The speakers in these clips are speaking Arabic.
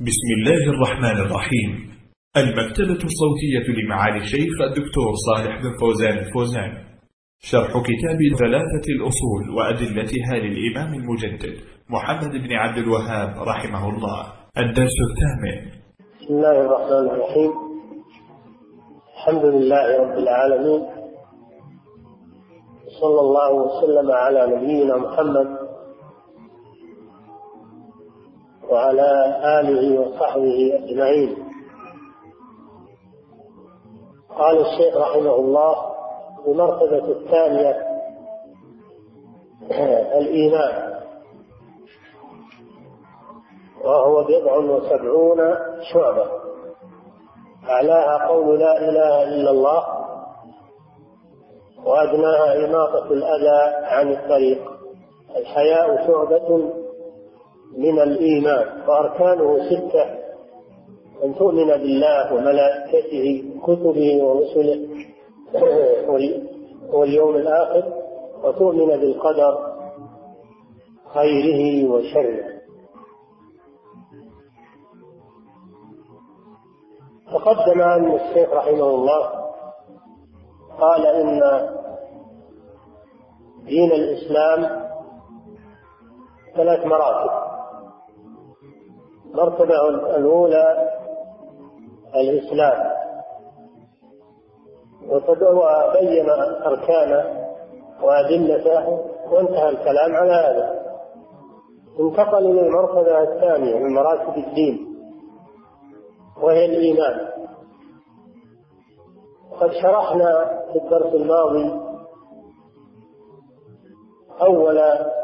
بسم الله الرحمن الرحيم. المكتبة الصوتية لمعالي الشيخ الدكتور صالح بن فوزان الفوزان، شرح كتاب ثلاثة الأصول وأدلتها للإمام المجدد محمد بن عبد الوهاب رحمه الله. الدرس الثامن. بسم الله الرحمن الرحيم. الحمد لله رب العالمين، صلى الله وسلم على نبينا محمد وعلى آله وصحبه أجمعين. قال الشيخ رحمه الله: المرتبة الثانية الإيمان، وهو 70 شعبة، أعلاها قول لا إله إلا الله، وأدناها إماطة الأذى عن الطريق. الحياء شعبة من الإيمان، وأركانه 6: أن تؤمن بالله وملائكته وكتبه ورسله واليوم الآخر، وتؤمن بالقدر خيره وشره. تقدم أن الشيخ رحمه الله قال إن دين الإسلام 3 مراتب. المرتبة الأولى الإسلام، وبين أركانه وأدلته وانتهى الكلام على هذا. انتقل إلى المرتبة الثانية من مراتب الدين، وهي الإيمان. قد شرحنا في الدرس الماضي أول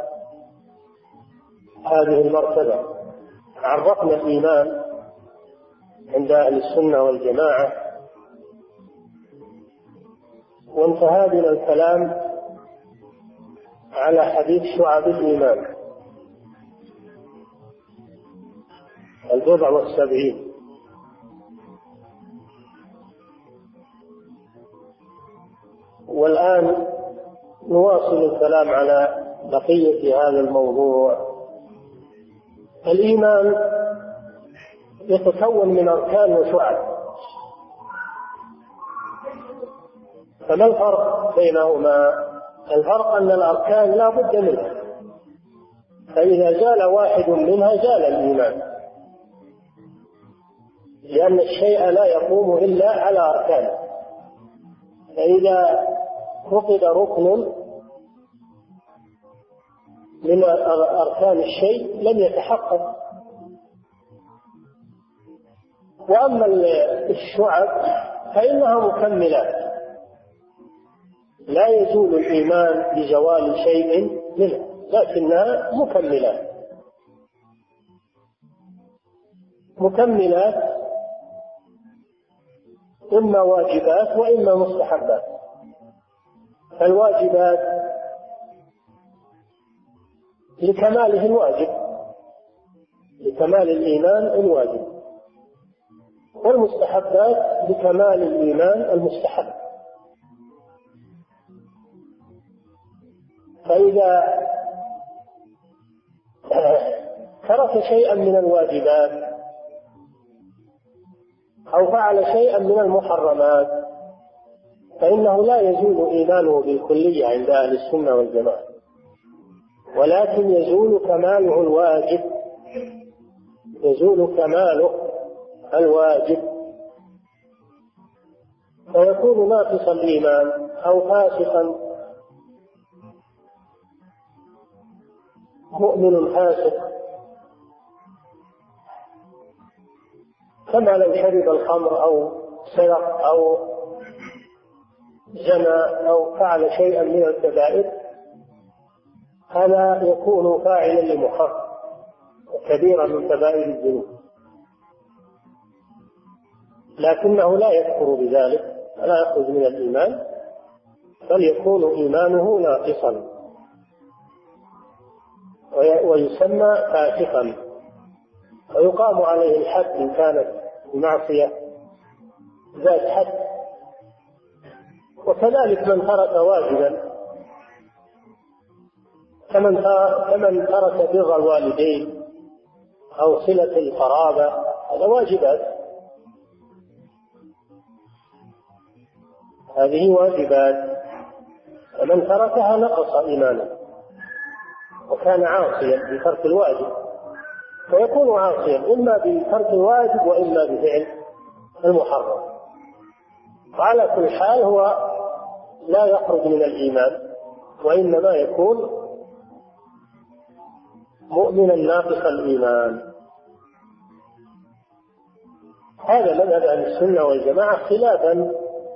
هذه المرتبة، عرفنا الإيمان عند أهل السنة والجماعة، وانتهى بنا الكلام على حديث شعب الإيمان 70. والآن نواصل الكلام على بقية هذا الموضوع. الإيمان يتكون من أركان وشعب، فما الفرق بينهما؟ الفرق أن الأركان لا بد منها، فإذا زال واحد منها زال الإيمان، لأن الشيء لا يقوم إلا على أركانه. فإذا فقد ركن من أركان الشيء لم يتحقق. وأما الشعب فإنها مكملات، لا يزول الإيمان بزوال شيء منها، لكنها مكملات إما واجبات وإما مستحبات. فالواجبات لكماله الواجب، لكمال الإيمان الواجب، والمستحبات لكمال الإيمان المستحب. فإذا ترك شيئا من الواجبات أو فعل شيئا من المحرمات فإنه لا يزول إيمانه بالكلية عند أهل السنة والجماعة، ولكن يزول كماله الواجب، يزول كماله الواجب، فيكون ناقص الإيمان أو فاسقا، مؤمن فاسق، كما لو شرب الخمر أو سرق أو زنى أو فعل شيئا من الكبائر، هذا يكون فاعلا لمحرم وكبيرا من كبائر الذنوب، لكنه لا يكفر بذلك ولا يخرج من الإيمان، بل يكون إيمانه ناقصا ويسمى فاسقا، ويقام عليه الحد إن كانت المعصية ذات حد. وكذلك من ترك واجبا، كمن ترك بر الوالدين أو صلة القرابة، هذا واجبات، هذه واجبات، ومن تركها نقص إيمانه وكان عاصيا بترك الواجب، فيكون عاصيا إما بترك الواجب وإما بفعل المحرم. وعلى كل حال هو لا يخرج من الإيمان، وإنما يكون مؤمنا ناقص الإيمان. هذا مذهب أهل السنة والجماعة خلافا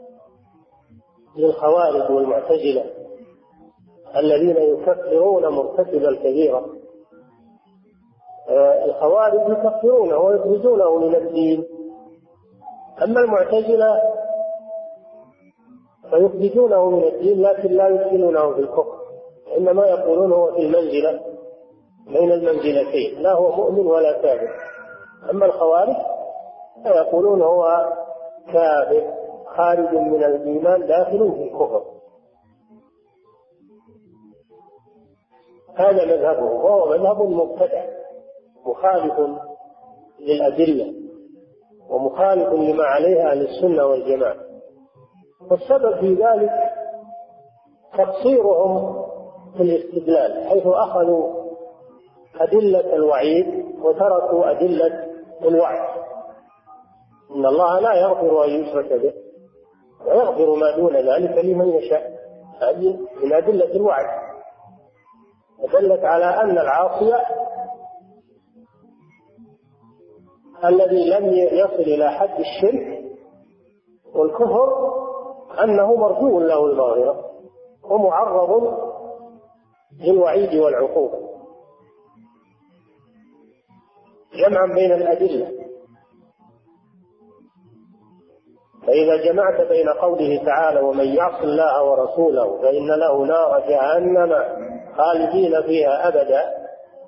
للخوارج والمعتزلة الذين يكفرون مرتكب الكبيرة. الخوارج يكفرونه ويخرجونه من الدين، أما المعتزلة فيخرجونه من الدين لكن لا يدخلونه في الكفر، إنما يقولون هو في المنزلة بين المنزلتين، لا هو مؤمن ولا كافر. أما الخوارج فيقولون هو كافر خارج من الإيمان داخل في الكفر. هذا مذهبه، وهو مذهب مبتدع مخالف للأدلة ومخالف لما عليه أهل السنة والجماعة. والسبب في ذلك تقصيرهم في الاستدلال، حيث أخذوا أدلة الوعيد وتركوا أدلة الوعد. إن الله لا يغفر أن يشرك به ويغفر ما دون ذلك لمن يشاء، هذه من أدلة الوعد، ودلت على أن العاصي الذي لم يصل إلى حد الشرك والكفر أنه مرجو له المغفرة ومعرض للوعيد والعقوبة، جمعا بين الأدلة. فإذا جمعت بين قوله تعالى ومن يعص الله ورسوله فإن له نار جهنم خالدين فيها أبدا،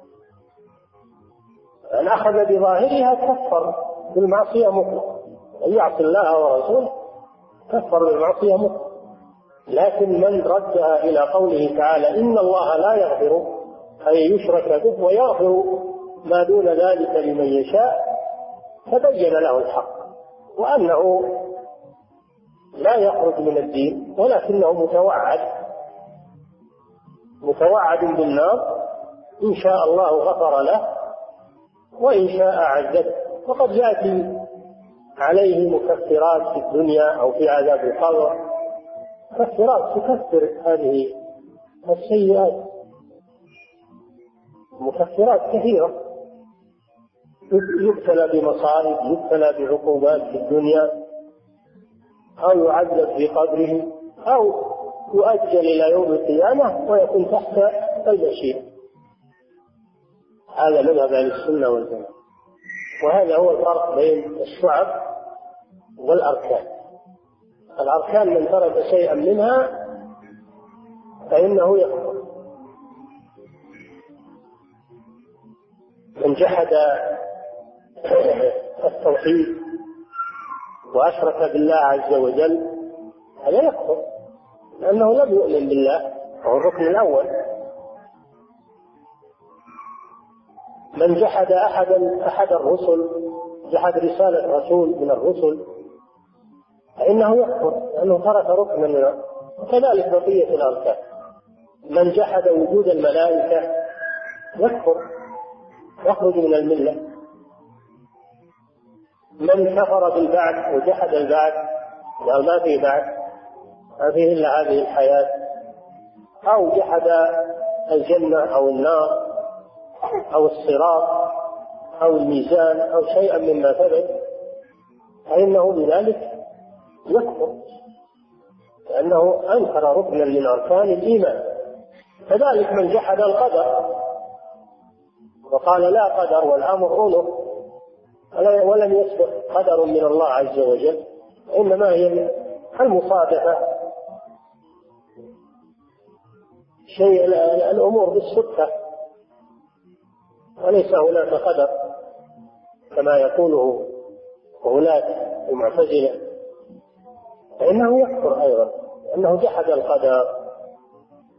أن أخذ بظاهرها كفر بالمعصية مطلقا، من يعص الله ورسوله كفر بالمعصية مطلقا. لكن من ردها إلى قوله تعالى إن الله لا يغفر أن يشرك به ويغفر ما دون ذلك لمن يشاء، فبين له الحق وأنه لا يخرج من الدين، ولكنه متوعد بالنار، إن شاء الله غفر له وإن شاء عذبه. وقد يأتي عليه مكفرات في الدنيا أو في عذاب القبر، مكفرات تكفر هذه السيئات، مكفرات كثيرة، يبتلى بمصائب، يبتلى بعقوبات في الدنيا، أو يعذب في قبره، أو يؤجل إلى يوم القيامة ويكون تحت المشيئة. هذا مذهب أهل السنة والجماعة، وهذا هو الفرق بين الشعب والأركان. الأركان من ترك شيئا منها فإنه يكفر، من جحد التوحيد وأشرك بالله عز وجل هذا يكفر، لأنه لم يؤمن بالله، وهو الركن الأول. من جحد أحد الرسل، جحد رسالة رسول من الرسل، فإنه يكفر لأنه ترك ركنا منه، وكذلك بقية الأركان. من جحد وجود الملائكة يكفر، يخرج من الملة. من كفر بالبعث وجحد البعث قال ما فيه بعث، ما فيه إلا هذه الحياة، أو جحد الجنة أو النار أو الصراط أو الميزان أو شيئا مما ثبت، فإنه بذلك يكفر، لأنه أنكر ركنا من أركان الإيمان. كذلك من جحد القدر وقال لا قدر والأمر أنه ولم يسبق قدر من الله عز وجل، إنما هي المصادفة، شيء الأمور بالصدفة، وليس هناك قدر كما يقوله غلاة المعتزلة، فإنه يكفر أيضا لأنه جحد القدر.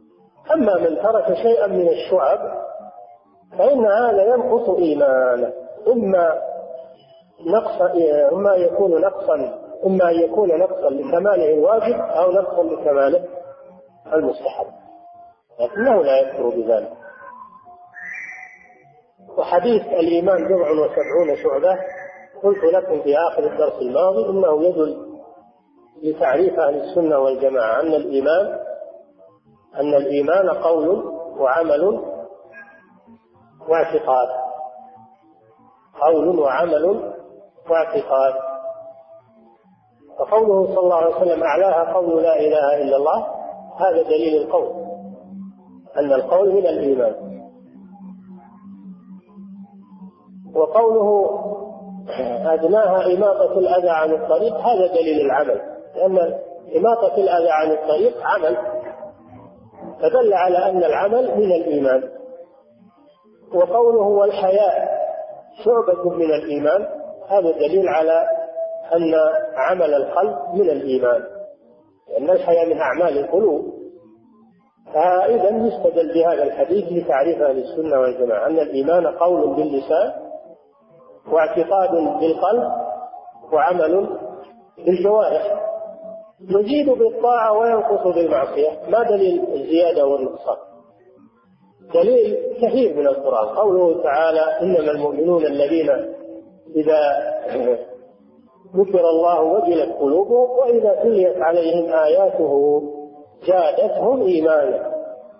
أما من ترك شيئا من الشعب فإن هذا ينقص إيمانه، إما أن يكون نقصا لكماله الواجب أو نقصا لكماله المستحب، لكنه لا يكفر بذلك. وحديث الإيمان 77 شعبة قلت لكم في آخر الدرس الماضي إنه يدل لتعريف أهل السنة والجماعة أن الإيمان قول وعمل واعتقاد، قول وعمل واعتقاد. فقوله صلى الله عليه وسلم أعلاها قول لا إله إلا الله، هذا دليل القول، أن القول من الإيمان. وقوله أدناها إماطة الأذى عن الطريق، هذا دليل العمل، لأن إماطة الأذى عن الطريق عمل، فدل على أن العمل من الإيمان. وقوله والحياء شعبة من الإيمان، هذا دليل على أن عمل القلب من الإيمان، لأن الحياء من أعمال القلوب. فإذا يستدل بهذا الحديث لتعريف أهل السنة والجماعة أن الإيمان قول باللسان واعتقاد بالقلب وعمل بالجوارح، يزيد بالطاعة وينقص بالمعصية. ما دليل الزيادة والنقصان؟ دليل كثير من القرآن، قوله تعالى إنما المؤمنون الذين إذا ذكر الله وجلت قلوبهم وإذا تليت عليهم آياته زادتهم إيمانا.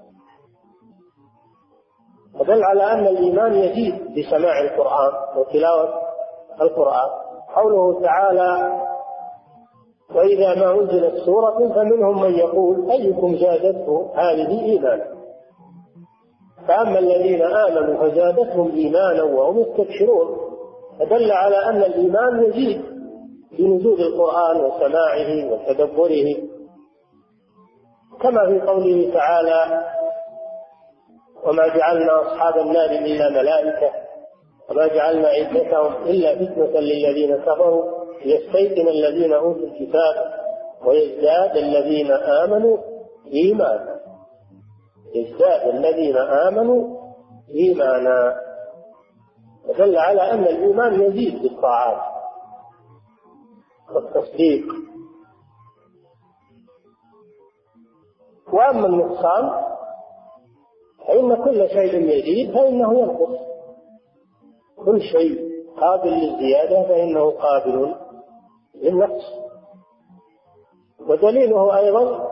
ودل على أن الإيمان يزيد بسماع القرآن وتلاوة القرآن. قوله تعالى وإذا ما أنزلت سورة فمنهم من يقول أيكم زادته هذه إيمانا، فأما الذين آمنوا فزادتهم إيمانا وهم يستبشرون. فدل على أن الإيمان يزيد بنزول القرآن وسماعه وتدبره، كما في قوله تعالى وما جعلنا أصحاب النار إلا ملائكة وما جعلنا عدتهم إلا فتنة للذين كفروا ليستيقن الذين أوتوا الكتاب ويزداد الذين آمنوا إيمانا، يزداد الذين آمنوا إيمانا. ودل على أن الإيمان يزيد بالطاعات والتصديق. وأما النقصان فإن كل شيء يزيد فإنه ينقص، كل شيء قابل للزيادة فإنه قابل للنقص. ودليله أيضا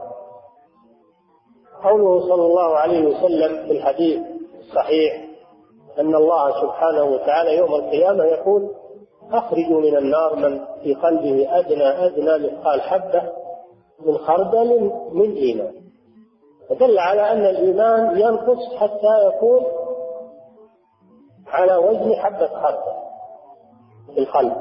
قوله صلى الله عليه وسلم في الحديث الصحيح أن الله سبحانه وتعالى يوم القيامة يقول أخرجوا من النار من في قلبه أدنى مثقال حبة من خردل من إيمان. فدل على أن الإيمان ينقص حتى يكون على وزن حبة خردل في القلب.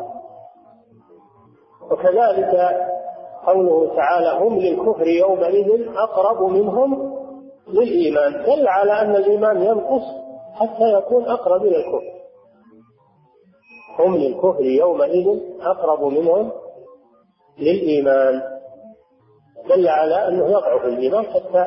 وكذلك قوله تعالى هم للكفر يومئذ أقرب منهم للإيمان، دل على أن الإيمان ينقص حتى يكون أقرب إلى الكفر. هم للكفر يومئذ أقرب منهم للإيمان، دل على أنه يضعف الإيمان حتى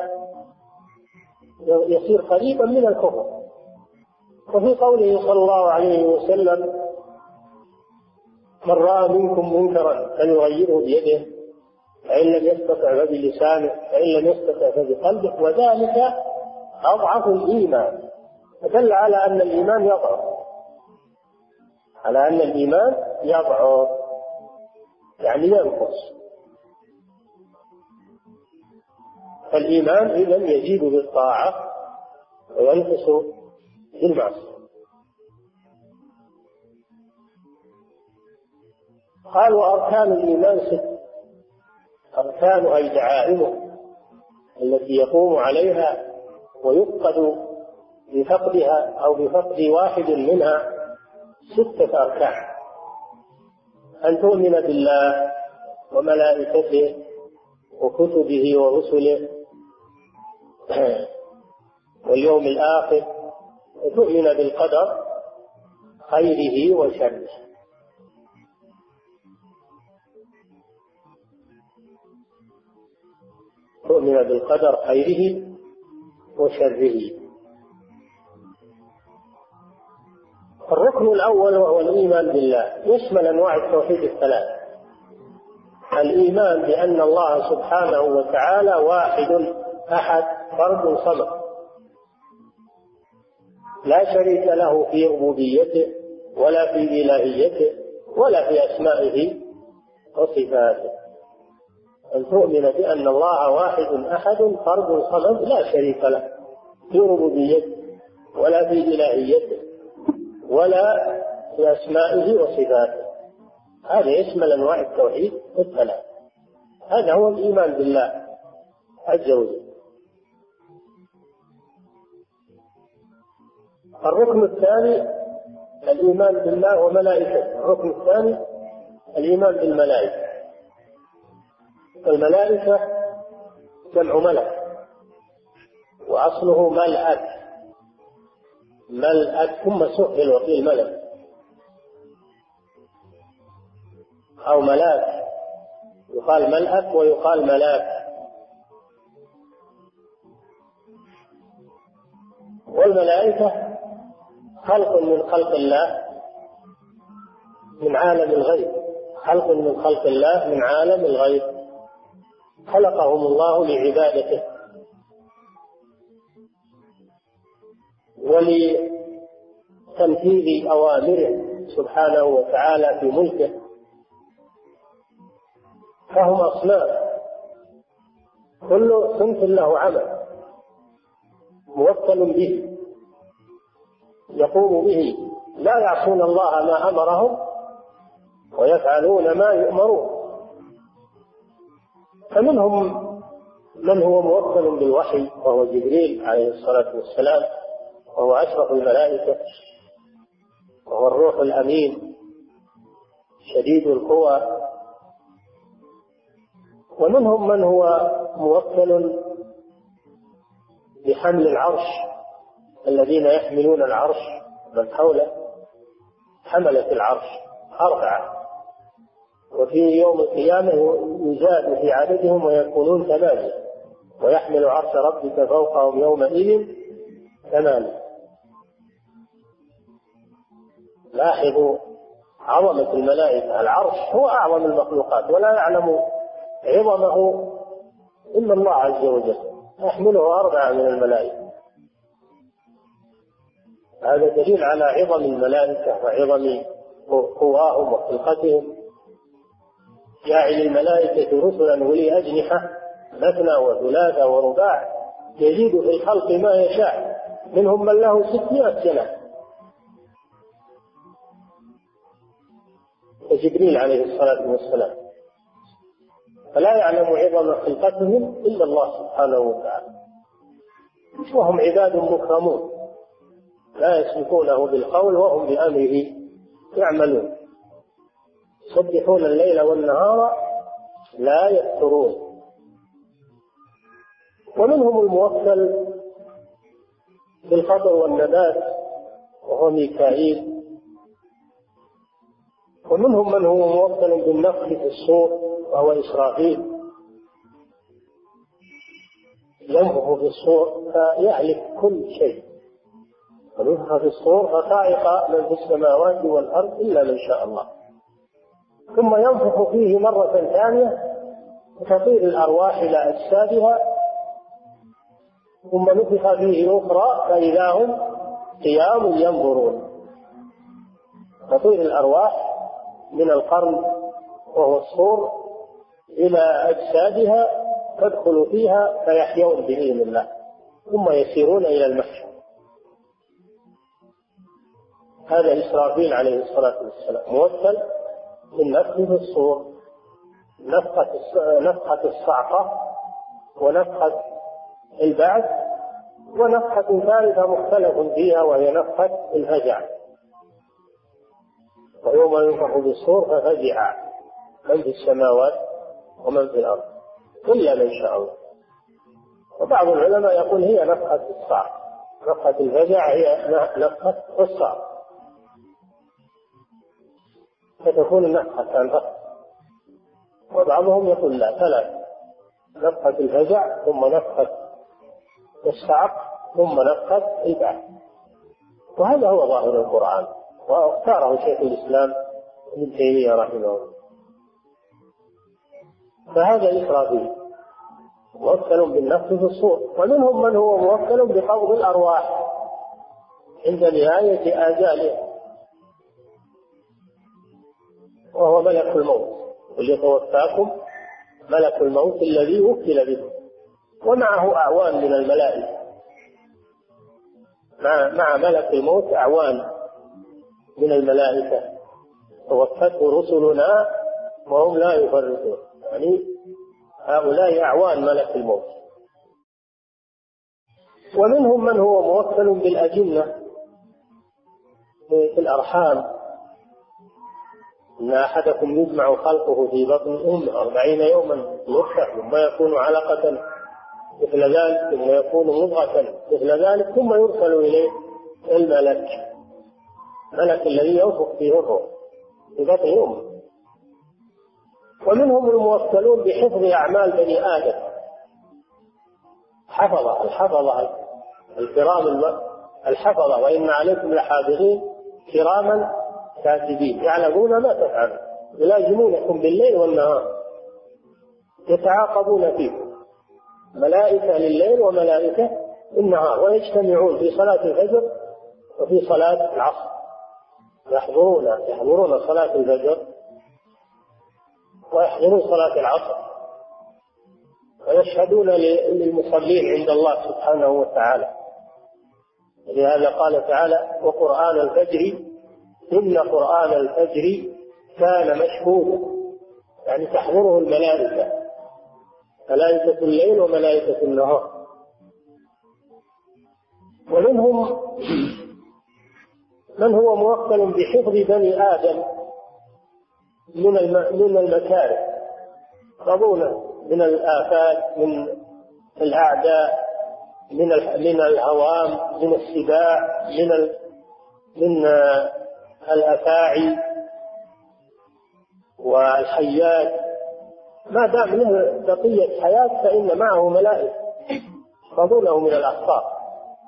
يصير قريبا من الكفر. وفي قوله صلى الله عليه وسلم من رأى منكم منكرا فليغيره بيده فإن لم يستطع فبلسانه فإن لم يستطع فبقلبه وذلك أضعف الإيمان. فدل على أن الإيمان يضعف، على أن الإيمان يضعف يعني ينقص. فالإيمان إذن يزيد بالطاعة وينقص بالمعصية. قالوا أركان الإيمان 6، أركان أي دعائمه التي يقوم عليها ويفقد بفقدها أو بفقد واحد منها 6 أركان: أن تؤمن بالله وملائكته وكتبه ورسله واليوم الآخر، وتؤمن بالقدر خيره وشره. تؤمن بالقدر خيره وشره. الركن الأول وهو الإيمان بالله يشمل أنواع التوحيد الثلاث: الإيمان بأن الله سبحانه وتعالى واحد أحد فرد صمد لا شريك له في ربوبيته ولا في إلهيته ولا في أسمائه وصفاته. أن تؤمن بأن الله واحد أحد فرد صمد لا شريك له في ربوبيته ولا في إلهيته ولا في أسمائه وصفاته. هذا يشمل أنواع التوحيد الثلاث. هذا هو الإيمان بالله عز وجل. الركن الثاني الإيمان بالله وملائكته. الركن الثاني الإيمان بالملائكة. الملائكة جمع ملك، وأصله ملأك، ثم سهل وقيل ملك أو ملاك، يقال ملأك ويقال ملاك. والملائكة خلق من خلق الله من عالم الغيب، خلق من خلق الله من عالم الغيب، خلقهم الله لعبادته ولتنفيذ أوامره سبحانه وتعالى في ملكه، فهم أصناف كل صنف له عمل موكل به يقوم به، لا يعصون الله ما أمرهم ويفعلون ما يؤمرون. فمنهم من هو موكل بالوحي وهو جبريل عليه الصلاة والسلام، وهو أشرف الملائكة، وهو الروح الأمين شديد القوى. ومنهم من هو موكل بحمل العرش، الذين يحملون العرش من حوله، حملة العرش 4، وفي يوم القيامة يزاد في عددهم ويكونون 8، ويحمل عرش ربك فوقهم يومئذ 8. لاحظوا عظمة الملائكة. العرش هو أعظم المخلوقات ولا يعلم عظمه إلا الله عز وجل، يحمله 4 من الملائكة. هذا دليل على عظم الملائكة وعظم قواهم وخلقتهم. جاعل الملائكة رسلا ولي أجنحة مثنى وثلاث ورباع يزيد في الخلق ما يشاء، منهم من له 600 جناح. وجبريل عليه الصلاة والسلام، فلا يعلم عظم خلقتهم إلا الله سبحانه وتعالى. وهم عباد مكرمون لا يسبقونه بالقول وهم بأمره يعملون، يسبحون الليل والنهار لا يفترون. ومنهم الموكل بالقدر والنبات وهو ميكائيل. ومنهم من هو موكل بالنفخ في الصور وهو إسرافيل، ينفخ في الصور فيهلك كل شيء، ونفخ في الصور فصعق من في السماوات والأرض إلا من شاء الله، ثم ينفخ فيه مرة ثانية وتطير الأرواح إلى أجسادها، ثم نفخ فيه أخرى فإذا هم قيام ينظرون. تطير الأرواح من القرن وهو الصور إلى أجسادها تدخل فيها فيحيون بإذن الله، ثم يسيرون إلى المحشر. هذا إسرافيل عليه الصلاة والسلام موكل بالنفخ في الصور، نفخة الصعقة ونفخة البعث، ونفخة ثالثة مختلف فيها وهي نفخة الهجع. ويوم ينفخ بالصور ففزع من في السماوات ومن في الأرض إلا من شاء الله. وبعض العلماء يقول هي نفخة الصعق، نفخة الفزع هي نفخة الصعق، فتكون النفخة أخرى. وبعضهم يقول لا، 3: نفخة الفزع ثم نفخة الصعق ثم نفخة البعث. وهذا هو ظاهر القرآن، واختاره شيخ الإسلام ابن تيمية رحمه الله. فهذا إسرافيل موكل بالنفخ في الصور. ومنهم من هو موكل بقبض الأرواح عند نهاية آجالها، وهو ملك الموت، وليتوفاكم ملك الموت الذي وكل به، ومعه أعوان من الملائكة، مع ملك الموت أعوان من الملائكة، توفته رسلنا وهم لا يفرطون، يعني هؤلاء أعوان ملك الموت. ومنهم من هو موكل بالأجنة في الأرحام، إن أحدكم يجمع خلقه في بطن 40 يوما نطفة ثم يكون علقة مثل ذلك ثم يكون مضغة مثل ذلك ثم يرسل إليه الملك، الملك الذي ينفخ فيه الروح في بطن أمه. ومنهم الموكلون بحفظ أعمال بني آدم، الحفظة الكرام الحفظة، وإن عليكم لحافظين كراما كاتبين يعلمون ما تفعلون يلازمونكم بالليل والنهار يتعاقبون فيكم، ملائكة لليل وملائكة النهار، ويجتمعون في صلاة الفجر وفي صلاة العصر، يحضرون صلاة الفجر ويحضرون صلاة العصر، ويشهدون للمصلين عند الله سبحانه وتعالى. لهذا قال تعالى: وقرآن الفجر إن قرآن الفجر كان مشهودا، يعني تحضره الملائكة، ملائكة الليل وملائكة النهار. ومنهم من هو موكل بحفظ بني آدم من المكاره، يحفظونه من الآفات، من الأعداء، من الهوام، من السباع، من الأفاعي والحيات، ما دام له بقية حياة فإن معه ملائكة يحفظونه من الأخطار.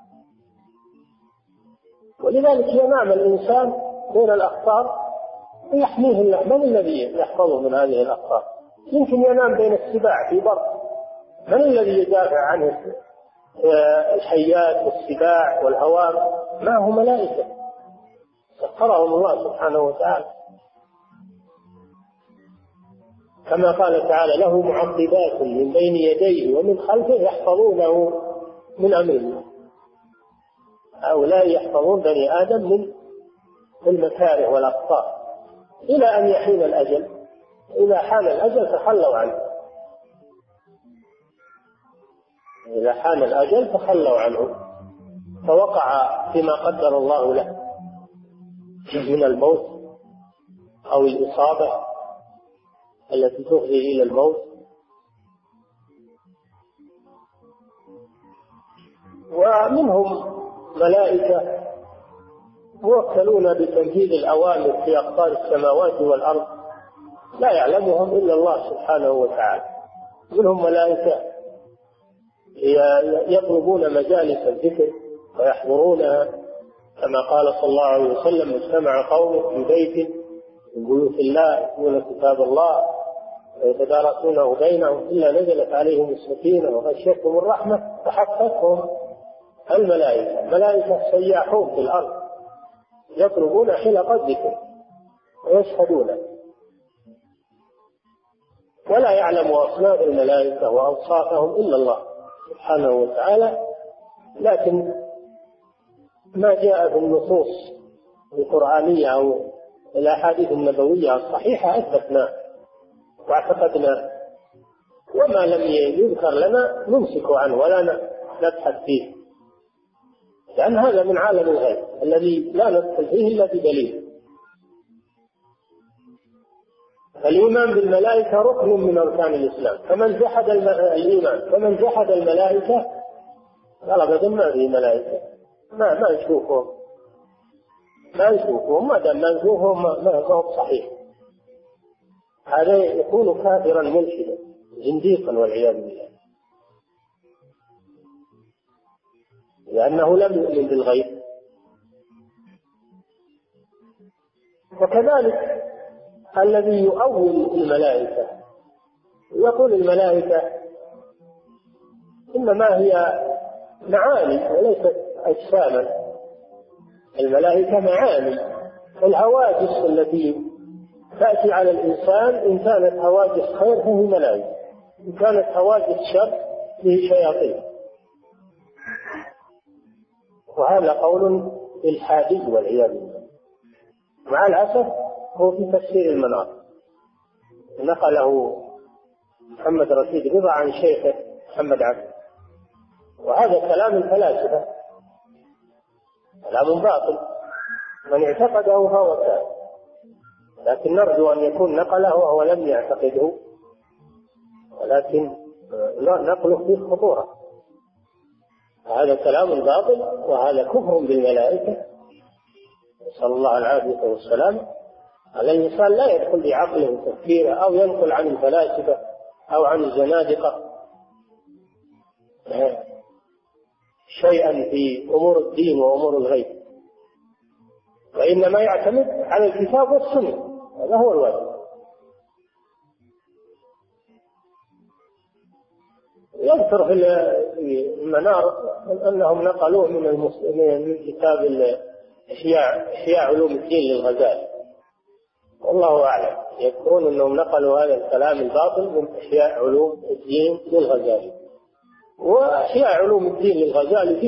ولذلك ينام الإنسان بين الأخطار ويحميه الله، من الذي يحفظه من هذه الأخطار؟ يمكن ينام بين السباع في بر، من الذي يدافع عنه؟ الحيات والسباع والهوام معه ملائكة سخرهم الله سبحانه وتعالى، كما قال تعالى: له معقبات من بين يديه ومن خلفه يحفظونه من أمر الله. هؤلاء يحفظون بني آدم من المكاره والأخطار إلى أن يحين الأجل. إذا حان الأجل تخلوا عنه، إذا حان الأجل تخلوا عنه، فوقع فيما قدر الله له من الموت أو الإصابة التي تفضي إلى الموت. ومنهم ملائكة موكلون بتنفيذ الأوامر في أقطار السماوات والأرض لا يعلمهم إلا الله سبحانه وتعالى. منهم ملائكة يطلبون مجالس الذكر ويحضرونها، كما قال صلى الله عليه وسلم: اجتمع قوم في بيت من بيوت الله يتلون كتاب الله ويتدارسونه بينهم إلا نزلت عليهم السكينة وغشيتهم الرحمة وحفتهم الملائكة. ملائكة سياحون في الأرض يطلبون حلق الذكر ويشهدون، ولا يعلم أصناف الملائكة وأوصافهم إلا الله سبحانه وتعالى. لكن ما جاء في النصوص القرآنية أو الأحاديث النبوية الصحيحة أثبتناه واعتقدناه، وما لم يذكر لنا نمسك عنه ولا نبحث فيه، لأن هذا من عالم الغيب الذي لا ندخل فيه إلا بدليل. الإيمان بالملائكة ركن من أركان الإسلام، فمن جحد الإيمان فمن جحد الملائكة قال أبدا ما في ملائكة، ما نشوفهم ما دام ما نشوفهم ما هو صحيح، هذا يكون كافرا ملحدا زنديقا والعياذ بالله، لأنه لم يؤمن بالغيب. وكذلك الذي يؤول الملائكة يقول الملائكة إنما هي معاني وليست أجساما، الملائكة معاني. الهواجس التي تأتي على الإنسان إن كانت هواجس خير فهي ملائكة، إن كانت هواجس شر فهي شياطين. وهذا قول إلحادي والعياذ بالله. مع الأسف هو في تفسير المنار نقله محمد رشيد رضا عن شيخه محمد عبد، وهذا كلام الفلاسفة، كلام باطل، من اعتقده فهو كافر، لكن نرجو أن يكون نقله وهو لم يعتقده، ولكن نقله فيه خطورة. هذا كلام باطل وهذا كفر بالملائكة، نسأل الله العافية والسلام. الإنسان لا يدخل بعقله وتفكيره أو ينقل عن الفلاسفة أو عن الزنادقة شيئا في أمور الدين وأمور الغيب، وإنما يعتمد على الكتاب والسنة، هذا هو الواجب. يذكر في المنار أنهم نقلوه من كتاب إحياء علوم الدين للغزالي، والله أعلم. يذكرون أنهم نقلوا هذا الكلام الباطل من إحياء علوم الدين للغزالي. وإحياء علوم الدين للغزالي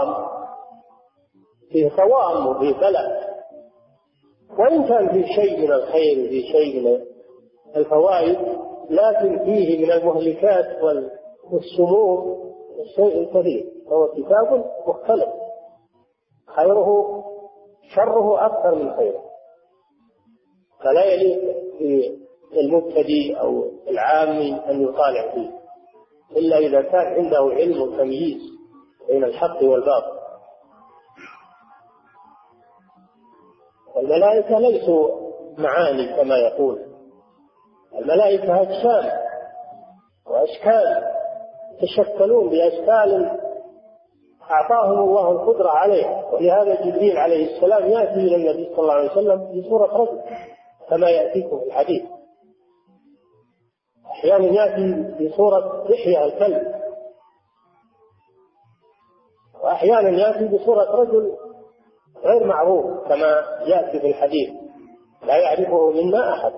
فيه صوام وفيه بلاء، وإن كان فيه شيء من الخير وفيه شيء من الفوائد، لكن فيه من المهلكات والسموم الشيء الكثير. هو كتاب مختلف، خيره شره أكثر من خيره، فلا يليق بالمبتدئ أو العامي أن يطالع فيه إلا إذا كان عنده علم وتمييز بين الحق والباطل. الملائكة ليسوا معاني كما يقول، الملائكة أجسام وأشكال، يتشكلون بأشكال أعطاهم الله القدرة عليه. ولهذا جبريل عليه السلام يأتي إلى النبي صلى الله عليه وسلم في صورة رجل كما يأتيكم في الحديث، أحيانا يأتي في صورة لحية الكلب، وأحيانا يأتي بصورة رجل غير معروف كما يأتي في الحديث لا يعرفه منا أحد.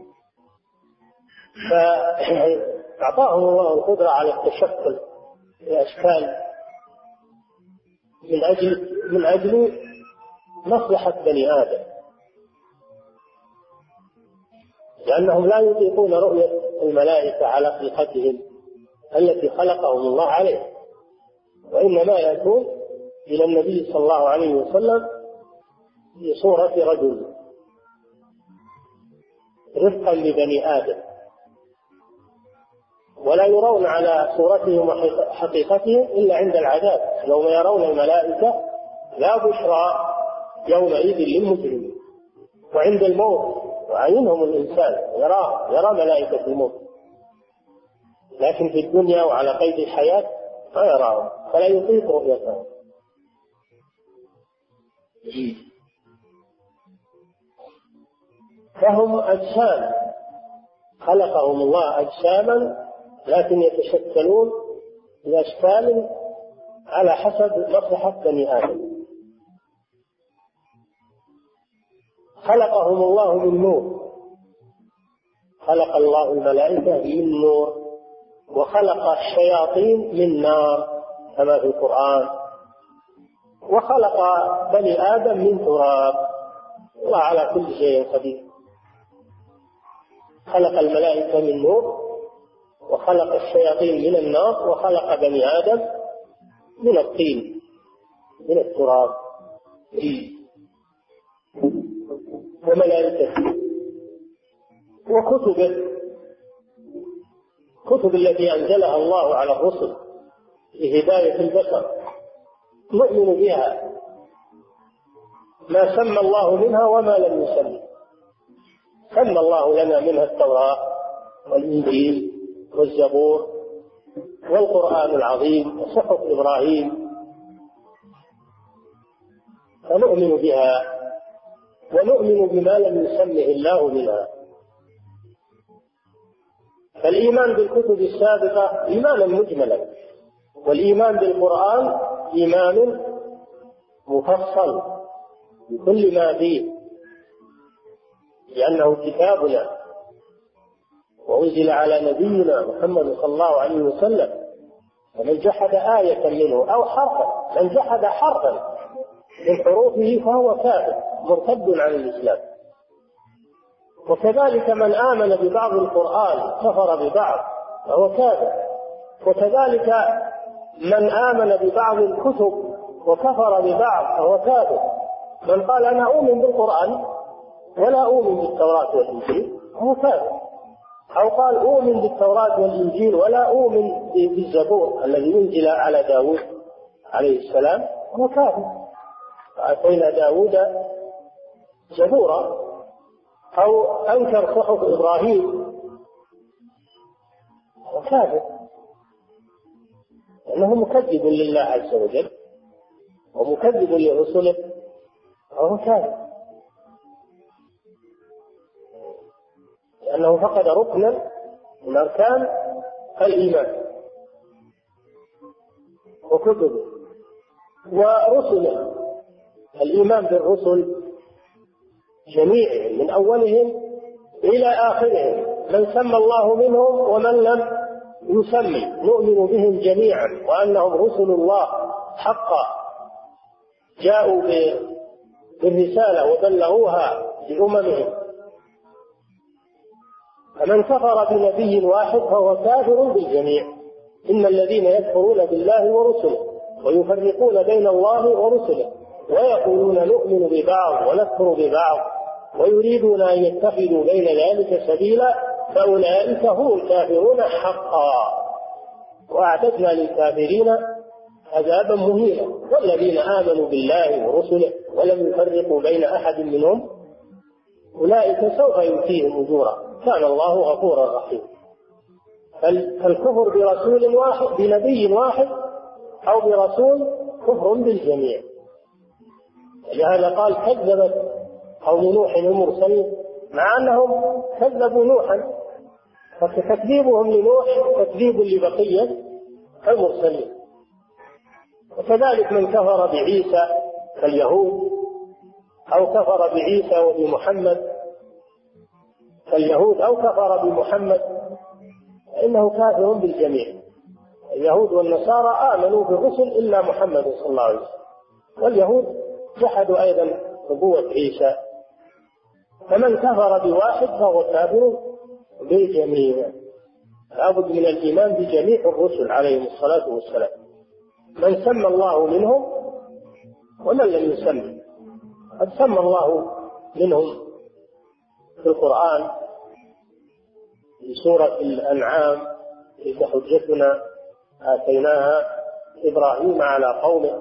فأعطاهم الله القدرة على التشكل بأشكال من أجل مصلحة بني آدم، لأنهم لا يطيقون رؤية الملائكة على خلقتهم التي خلقهم الله عليه، وإنما يأتون إلى النبي صلى الله عليه وسلم في صورة رجل رفقا لبني آدم، ولا يرون على صورتهم وحقيقتهم إلا عند العذاب. يوم يرون الملائكة لا بشرى يومئذ للمجرمين. وعند الموت وعينهم الإنسان يرى ملائكة الموت، لكن في الدنيا وعلى قيد الحياة ما يراهم، فلا يطيق رؤيتهم. فهم أجسام خلقهم الله أجساما، لكن يتشكلون بأشكال على حسب مصلحة بني آدم. خلقهم الله من نور، خلق الله الملائكة من نور، وخلق الشياطين من نار كما في القرآن، وخلق بني آدم من تراب. الله على كل شيء قدير. خلق الملائكة من نور، وخلق الشياطين من النار، وخلق بني آدم من الطين من التراب. وملائكته وكتبه، كتب التي أنزلها الله على الرسل لهداية البشر نؤمن بها، ما سمى الله منها وما لم يسمى. سمى الله لنا منها التوراة والإنجيل والزبور والقرآن العظيم وصحف إبراهيم، فنؤمن بها ونؤمن بما لم يسمه الله منها. فالإيمان بالكتب السابقة إيمانا مجملا، والإيمان بالقرآن إيمان مفصل بكل ما فيه، لأنه كتابنا وأنزل على نبينا محمد صلى الله عليه وسلم. فمن جحد آية منه أو حرفا، من جحد حرفا من حروفه فهو كافر مرتد عن الإسلام. وكذلك من آمن ببعض القرآن كفر ببعض فهو كافر. وكذلك من آمن ببعض الكتب وكفر ببعض فهو كافر. من قال أنا أؤمن بالقرآن ولا أؤمن بالتوراة والإنجيل فهو كافر، أو قال أؤمن بالتوراة والإنجيل ولا أؤمن بالزبور الذي أنزل على داود عليه السلام هو كافر. فأعطينا داود زبورا، أو أنكر صحف إبراهيم هو كافر، لأنه مكذب لله عز وجل ومكذب لرسله فهو كافر، لأنه فقد ركنا من أركان الإيمان وكتبه ورسله. الإيمان بالرسل جميعهم من أولهم إلى آخرهم، من سمى الله منهم ومن لم يسمي نؤمن بهم جميعا، وأنهم رسل الله حقا جاءوا بالرسالة وبلغوها لأممهم. فمن كفر بنبي واحد فهو كافر بالجميع. إن الذين يكفرون بالله ورسله ويفرقون بين الله ورسله ويقولون نؤمن ببعض ونكفر ببعض ويريدون أن يتخذوا بين ذلك سبيلا فأولئك هم الكافرون حقا، وأعتدنا للكافرين عذابا مهينا. والذين آمنوا بالله ورسله ولم يفرقوا بين أحد منهم أولئك سوف يؤتيهم أجورا كان الله غفورا رحيما. فالكفر برسول واحد بنبي واحد أو برسول كفر بالجميع. لهذا قال كذبت قوم نوح المرسلين، مع أنهم كذبوا نوحا، فتكذيبهم لنوح تكذيب لبقية المرسلين. وكذلك من كفر بعيسى كاليهود، أو كفر بعيسى وبمحمد كاليهود، أو كفر بمحمد فإنه كافر بالجميع. اليهود والنصارى آمنوا بالرسل إلا محمد صلى الله عليه وسلم، واليهود جحدوا أيضا نبوة عيسى. فمن كفر بواحد فهو كافر بالجميع. لابد من الإيمان بجميع الرسل عليهم الصلاة والسلام، من سمى الله منهم ومن لم يسمى. قد سمى الله منهم في القرآن في سورة الأنعام: تلك حجتنا آتيناها إبراهيم على قومه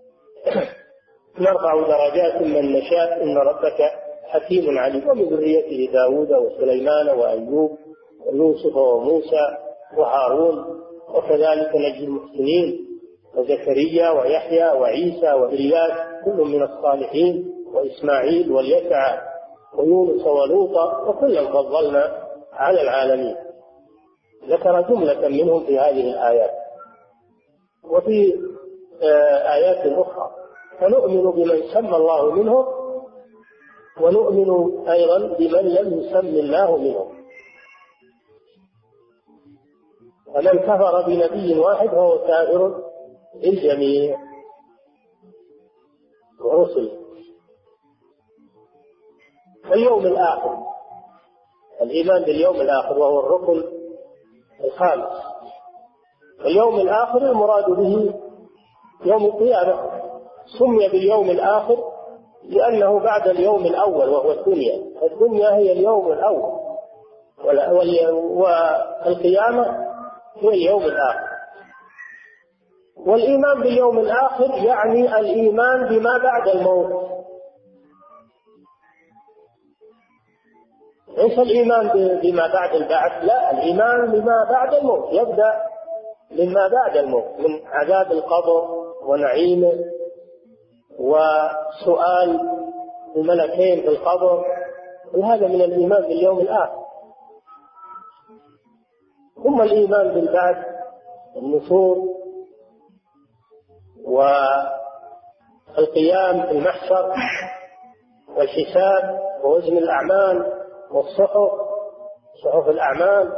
نرفع درجات من نشاء إن ربك حكيم عليم. ومن ذريته داود وسليمان وأيوب ويوسف وموسى وهارون، وكذلك نجزي المحسنين، وزكريا ويحيى وعيسى وإلياس كل من الصالحين، وإسماعيل واليسع ويونس ولوطا، وكلا فضلنا على العالمين. ذكر جملة منهم في هذه الآيات. وفي آيات أخرى: فنؤمن بمن سمى الله منهم ونؤمن أيضا بمن لم يسمي الله منهم. ومن كفر بنبي واحد فهو كافر بالجميع ورسله. اليوم الآخر، الإيمان باليوم الآخر وهو الركن الخامس. اليوم الآخر المراد به يوم القيامة، سمي باليوم الآخر لأنه بعد اليوم الأول وهو الدنيا. الدنيا هي اليوم الأول والقيامة هي اليوم الآخر. والإيمان باليوم الآخر يعني الإيمان بما بعد الموت، ليس الإيمان بما بعد البعث، لا، الإيمان بما بعد الموت يبدأ مما بعد الموت من عذاب القبر ونعيمه وسؤال الملكين في القبر، وهذا من الإيمان باليوم الآخر. ثم الإيمان بالبعث، النشور، والقيام في المحشر، والحساب، ووزن الأعمال، والصحف، صحف الأعمال،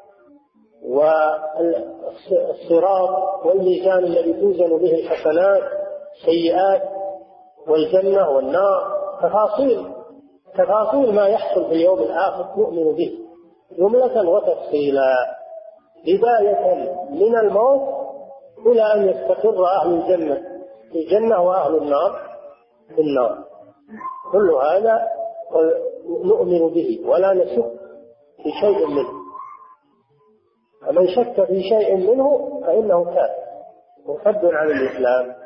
والصراط، والميزان الذي توزن به الحسنات السيئات، والجنة والنار. تفاصيل ما يحصل في اليوم الآخر نؤمن به جملة وتفصيلا، بداية من الموت إلى أن يستقر أهل الجنة في الجنة وأهل النار في النار. كل هذا نؤمن به ولا نشك في شيء منه، فمن شك في شيء منه فإنه كافر مرتد عن الإسلام.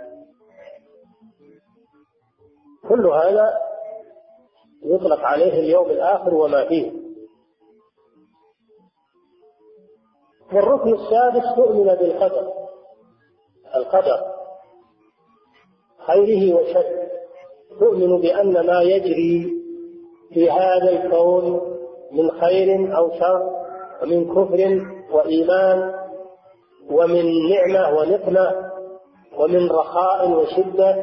كل هذا يطلق عليه اليوم الآخر وما فيه. والركن السادس تؤمن بالقدر، القدر خيره وشره. تؤمن بأن ما يجري في هذا الكون من خير أو شر، ومن كفر وإيمان، ومن نعمة ونقمة، ومن رخاء وشدة،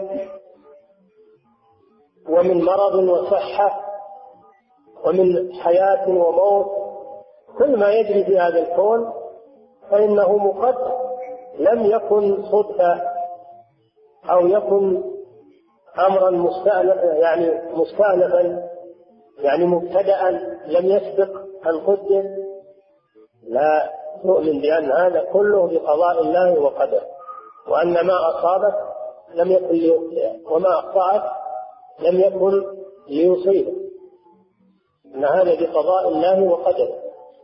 ومن مرض وصحة، ومن حياة وموت، كل ما يجري في هذا الكون فإنه مقدر، لم يكن صدفة أو يكن أمرا مستأنفا، يعني مبتدأ لم يسبق أن قدر. لا، نؤمن بأن هذا كله بقضاء الله وقدره، وأن ما أصابك لم يكن ليخطئك، وما أخطأك لم يكن ليصيبك، أن هذا بقضاء الله وقدره.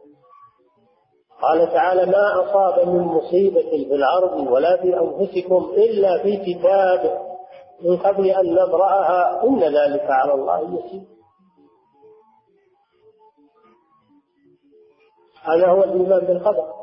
قال تعالى: ما أصاب من مصيبة في الأرض ولا في أنفسكم إلا في كتاب من قبل أن نبرأها إن ذلك على الله يسير. هذا هو الإيمان بالقدر.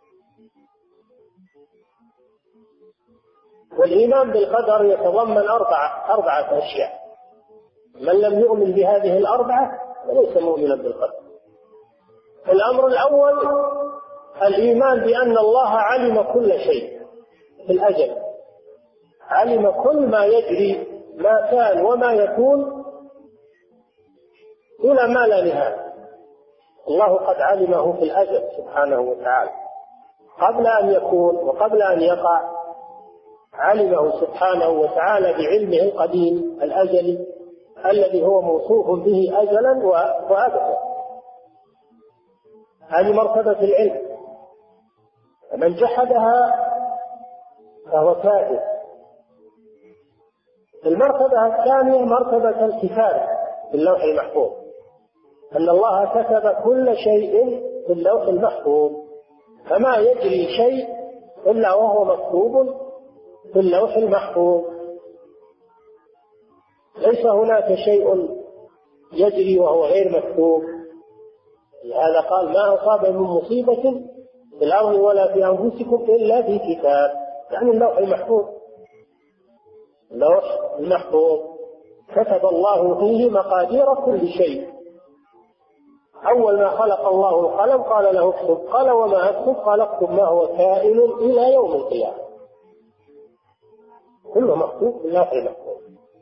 والإيمان بالقدر يتضمن أربعة أشياء. من لم يؤمن بهذه الأربعة فليس مؤمنا بالقدر. الأمر الأول الإيمان بأن الله علم كل شيء في الأزل، علم كل ما يجري، ما كان وما يكون إلى ما لا نهاية. الله قد علمه في الأزل سبحانه وتعالى قبل أن يكون وقبل أن يقع. علمه سبحانه وتعالى بعلمه القديم الأزلي الذي هو موصوف به أزلا وأبدا. هذه مرتبة العلم، فمن جحدها فهو كافر. المرتبة الثانية مرتبة الكتابة في اللوح المحفوظ، أن الله كتب كل شيء في اللوح المحفوظ، فما يجري شيء إلا وهو مكتوب في اللوح المحفوظ. ليس هناك شيء يجري وهو غير مكتوب. لهذا قال: ما أصاب من مصيبة في الأرض ولا في أنفسكم إلا في كتاب، يعني اللوح المحفوظ. اللوح المحفوظ كتب الله فيه مقادير كل شيء. أول ما خلق الله القلم قال له اكتب، قال: وما أكتب؟ قال: اكتب ما هو كائن إلى يوم القيامة. كله مكتوب في اللوح المحفوظ.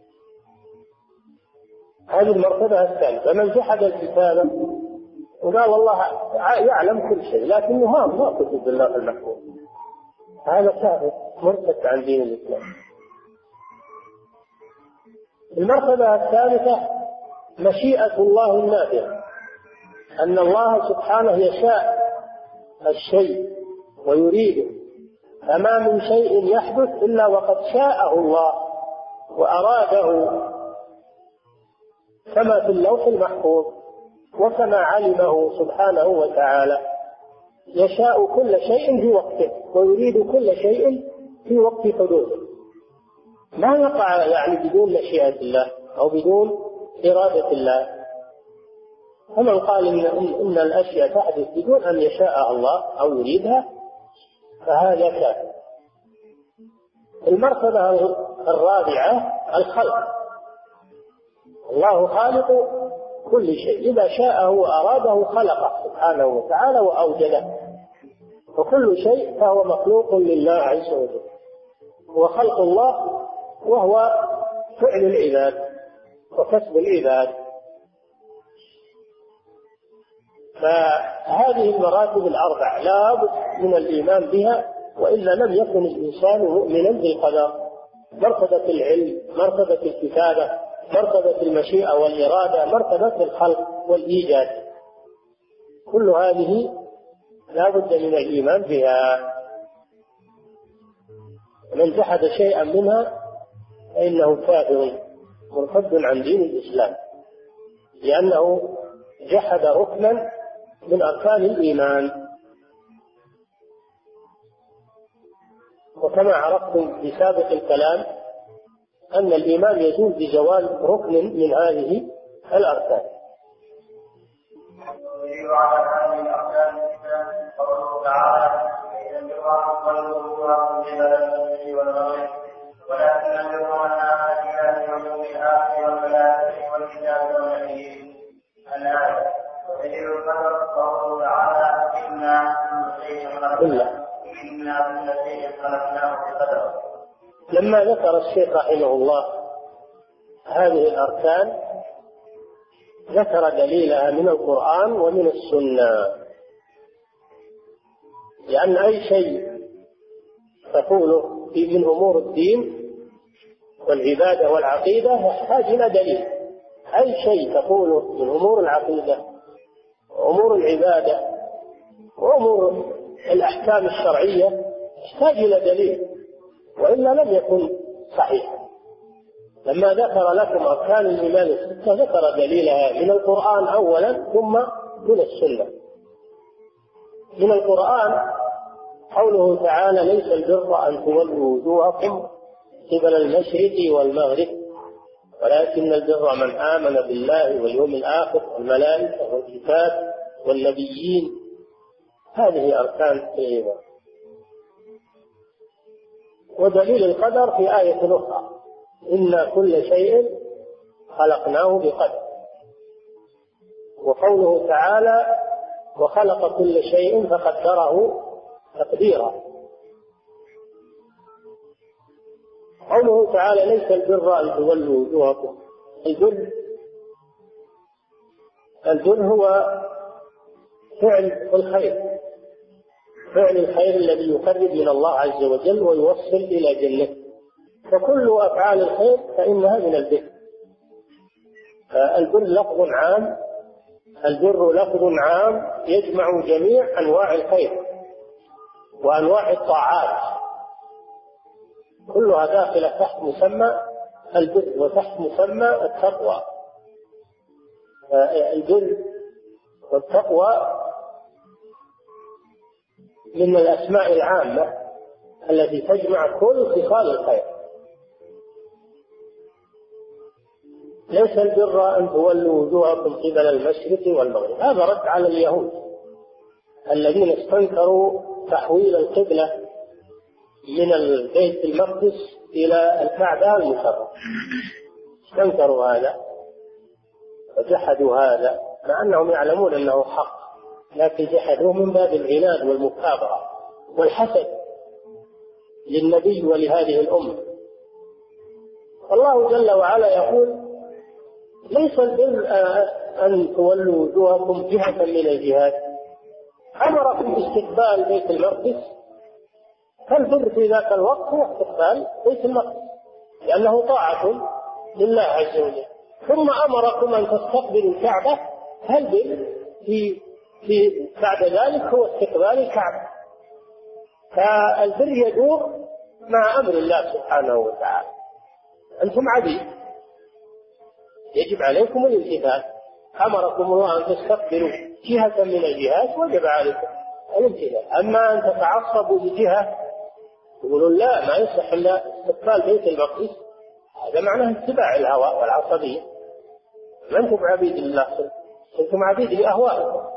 هذه المرتبة الثانية. فمن جحد الكتابة وقال الله يعلم كل شيء لكنه ما كتب في اللوح المحفوظ، هذا كافر مرتد عن دين الإسلام. المرتبة الثالثة مشيئة الله النافعة، أن الله سبحانه يشاء الشيء ويريده، فما من شيء يحدث إلا وقد شاءه الله وأراده، كما في اللوح المحفوظ وكما علمه سبحانه وتعالى. يشاء كل شيء في وقته ويريد كل شيء في وقت حدوثه، ما يقع يعني بدون مشيئة الله أو بدون إرادة الله. فمن قال إن الأشياء تحدث بدون أن يشاء الله أو يريدها فهذا كافر. المرتبة الرابعة الخلق، الله خالق كل شيء، إذا شاءه وأراده خلقه سبحانه وتعالى وأوجده، وكل شيء فهو مخلوق لله عز وجل، وخلق الله وهو فعل العباد وكسب العباد. فهذه المراتب الأربع لا بد من الإيمان بها، وإلا لم يكن الإنسان مؤمنا بالقدر. مرتبة العلم، مرتبة الكتابة، مرتبة المشيئة والإرادة، مرتبة الخلق والإيجاد، كل هذه لا بد من الإيمان بها. من جحد شيئا منها فإنه كافر مرتد عن دين الإسلام، لأنه جحد ركنا من أركان الإيمان. وكما عرفتم في سابق الكلام أن الإيمان يزول بزوال ركن من هذه الأركان. قوله تعالى: ولكن البر من آمن بالله واليوم الآخر والملائكة والكتاب والنبيين. الآية. ودليل القدر قوله تعالى: إنا كل شيء خلقناه بقدر. لما ذكر الشيخ رحمه الله هذه الأركان ذكر دليلها من القرآن ومن السنة، لأن أي شيء تقوله من أمور الدين والعبادة والعقيدة يحتاج إلى دليل. أي شيء تقوله من أمور العقيدة وأمور العبادة وأمور الأحكام الشرعية يحتاج إلى دليل، وإلا لم يكن صحيحا. لما ذكر لكم أركان الإيمان الستة ذكر دليلها من القرآن أولا ثم من السنة. من القرآن قوله تعالى: ليس البر أن تولوا وجوهكم قبل المشرق والمغرب ولكن البر من آمن بالله واليوم الآخر والملائكة والكتاب والنبيين. هذه أركان الإيمان. ودليل القدر في آية أخرى: إنا كل شيء خلقناه بقدر. وقوله تعالى: وخلق كل شيء فقدره تقديرا. قوله تعالى: ليس البر أن تولوا وجوهكم. البر هو فعل الخير، فعل الخير الذي يقرب إلى الله عز وجل ويوصل إلى جنته، فكل أفعال الخير فإنها من البر. البر لفظ عام، البر لفظ عام يجمع جميع أنواع الخير وأنواع الطاعات، كلها داخلة تحت مسمى البر وتحت مسمى التقوى. البر والتقوى من الأسماء العامة التي تجمع كل خصال الخير. ليس البر أن تولوا وجوهكم قبل المشرق والمغرب. هذا رد على اليهود الذين استنكروا تحويل القبلة من البيت المقدس إلى الكعبة المشرفة، استنكروا هذا وجحدوا هذا مع أنهم يعلمون أنه حق، لكن جحدوه من باب العناد والمكابرة والحسد للنبي ولهذه الأمة. الله جل وعلا يقول: ليس البر أن تولوا وجوهكم جهة من الجهات، أمركم باستقبال بيت المقدس، فالبر في ذاك الوقت هو استقبال بيت المقدس لأنه طاعة لله عز وجل، ثم أمركم أن تستقبلوا الكعبة، فالبر في بعد ذلك هو استقبال الكعبة. فالبر يدور مع أمر الله سبحانه وتعالى. أنتم عبيد يجب عليكم الامتثال، أمركم الله أن تستقبلوا جهة من الجهات وجب عليكم الامتثال. أما أن تتعصبوا بجهة يقولون لا ما يصح إلا استقبال بيت المقدس، هذا معناه اتباع الهوى والعصبية. ما أنتم عبيد الله، أنتم عبيد لأهوائكم.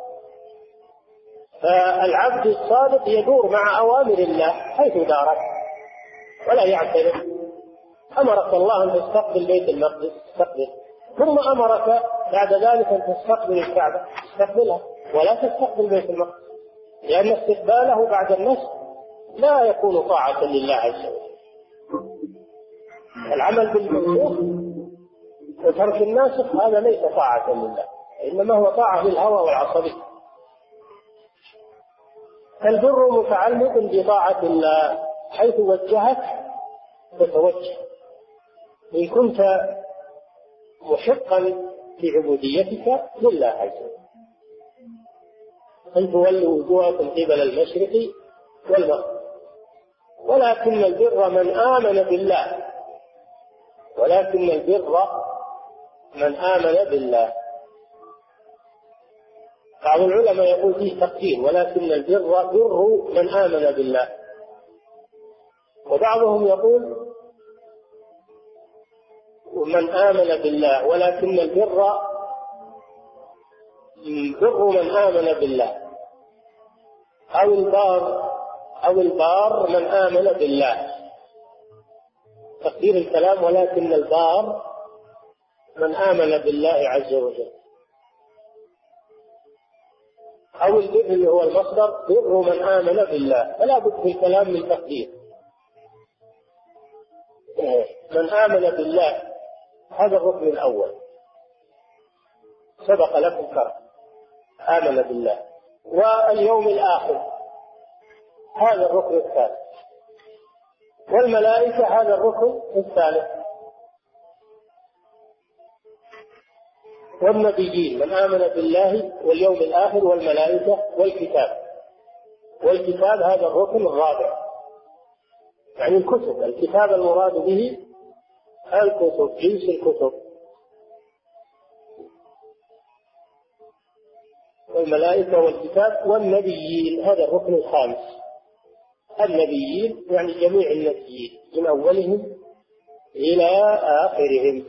فالعبد الصادق يدور مع أوامر الله حيث دارت ولا يعترض. أمرك الله أن تستقبل بيت المقدس، استقبل، ثم أمرك بعد ذلك أن تستقبل الكعبة، تستقبلها ولا تستقبل بيت المقدس، لأن استقباله بعد النسخ لا يكون طاعة لله عز وجل. العمل بالمنسوخ وترك الناسخ هذا ليس طاعة لله، إنما هو طاعة للهوى والعصبية. البر متعلق بطاعة الله، حيث وجهك فتوجه. إن كنت محقا بعبوديتك لله عز وجل أن تولوا وجوهكم قبل المشرق والمغرب، ولكن البر من آمن بالله، ولكن البر من آمن بالله. بعض العلماء يقول فيه تقدير، ولكن البر بر من آمن بالله، وبعضهم يقول من آمن بالله، ولكن البر بر من آمن بالله، أو البار من آمن بالله. تقدير الكلام ولكن البار من آمن بالله عز وجل، أو البر اللي هو المصدر بر من آمن بالله، فلا بد في الكلام من تقدير. من آمن بالله هذا الركن الأول سبق لكم كرم، آمن بالله. واليوم الآخر هذا الركن الثالث، والملائكة هذا الركن الثالث، والنبيين من آمن بالله واليوم الآخر والملائكة والكتاب. والكتاب هذا الركن الرابع، يعني الكتب. الكتاب المراد به الكتب، جنس الكتب. والملائكة والكتاب والنبيين هذا الركن الخامس. النبيين يعني جميع النبيين من أولهم إلى آخرهم.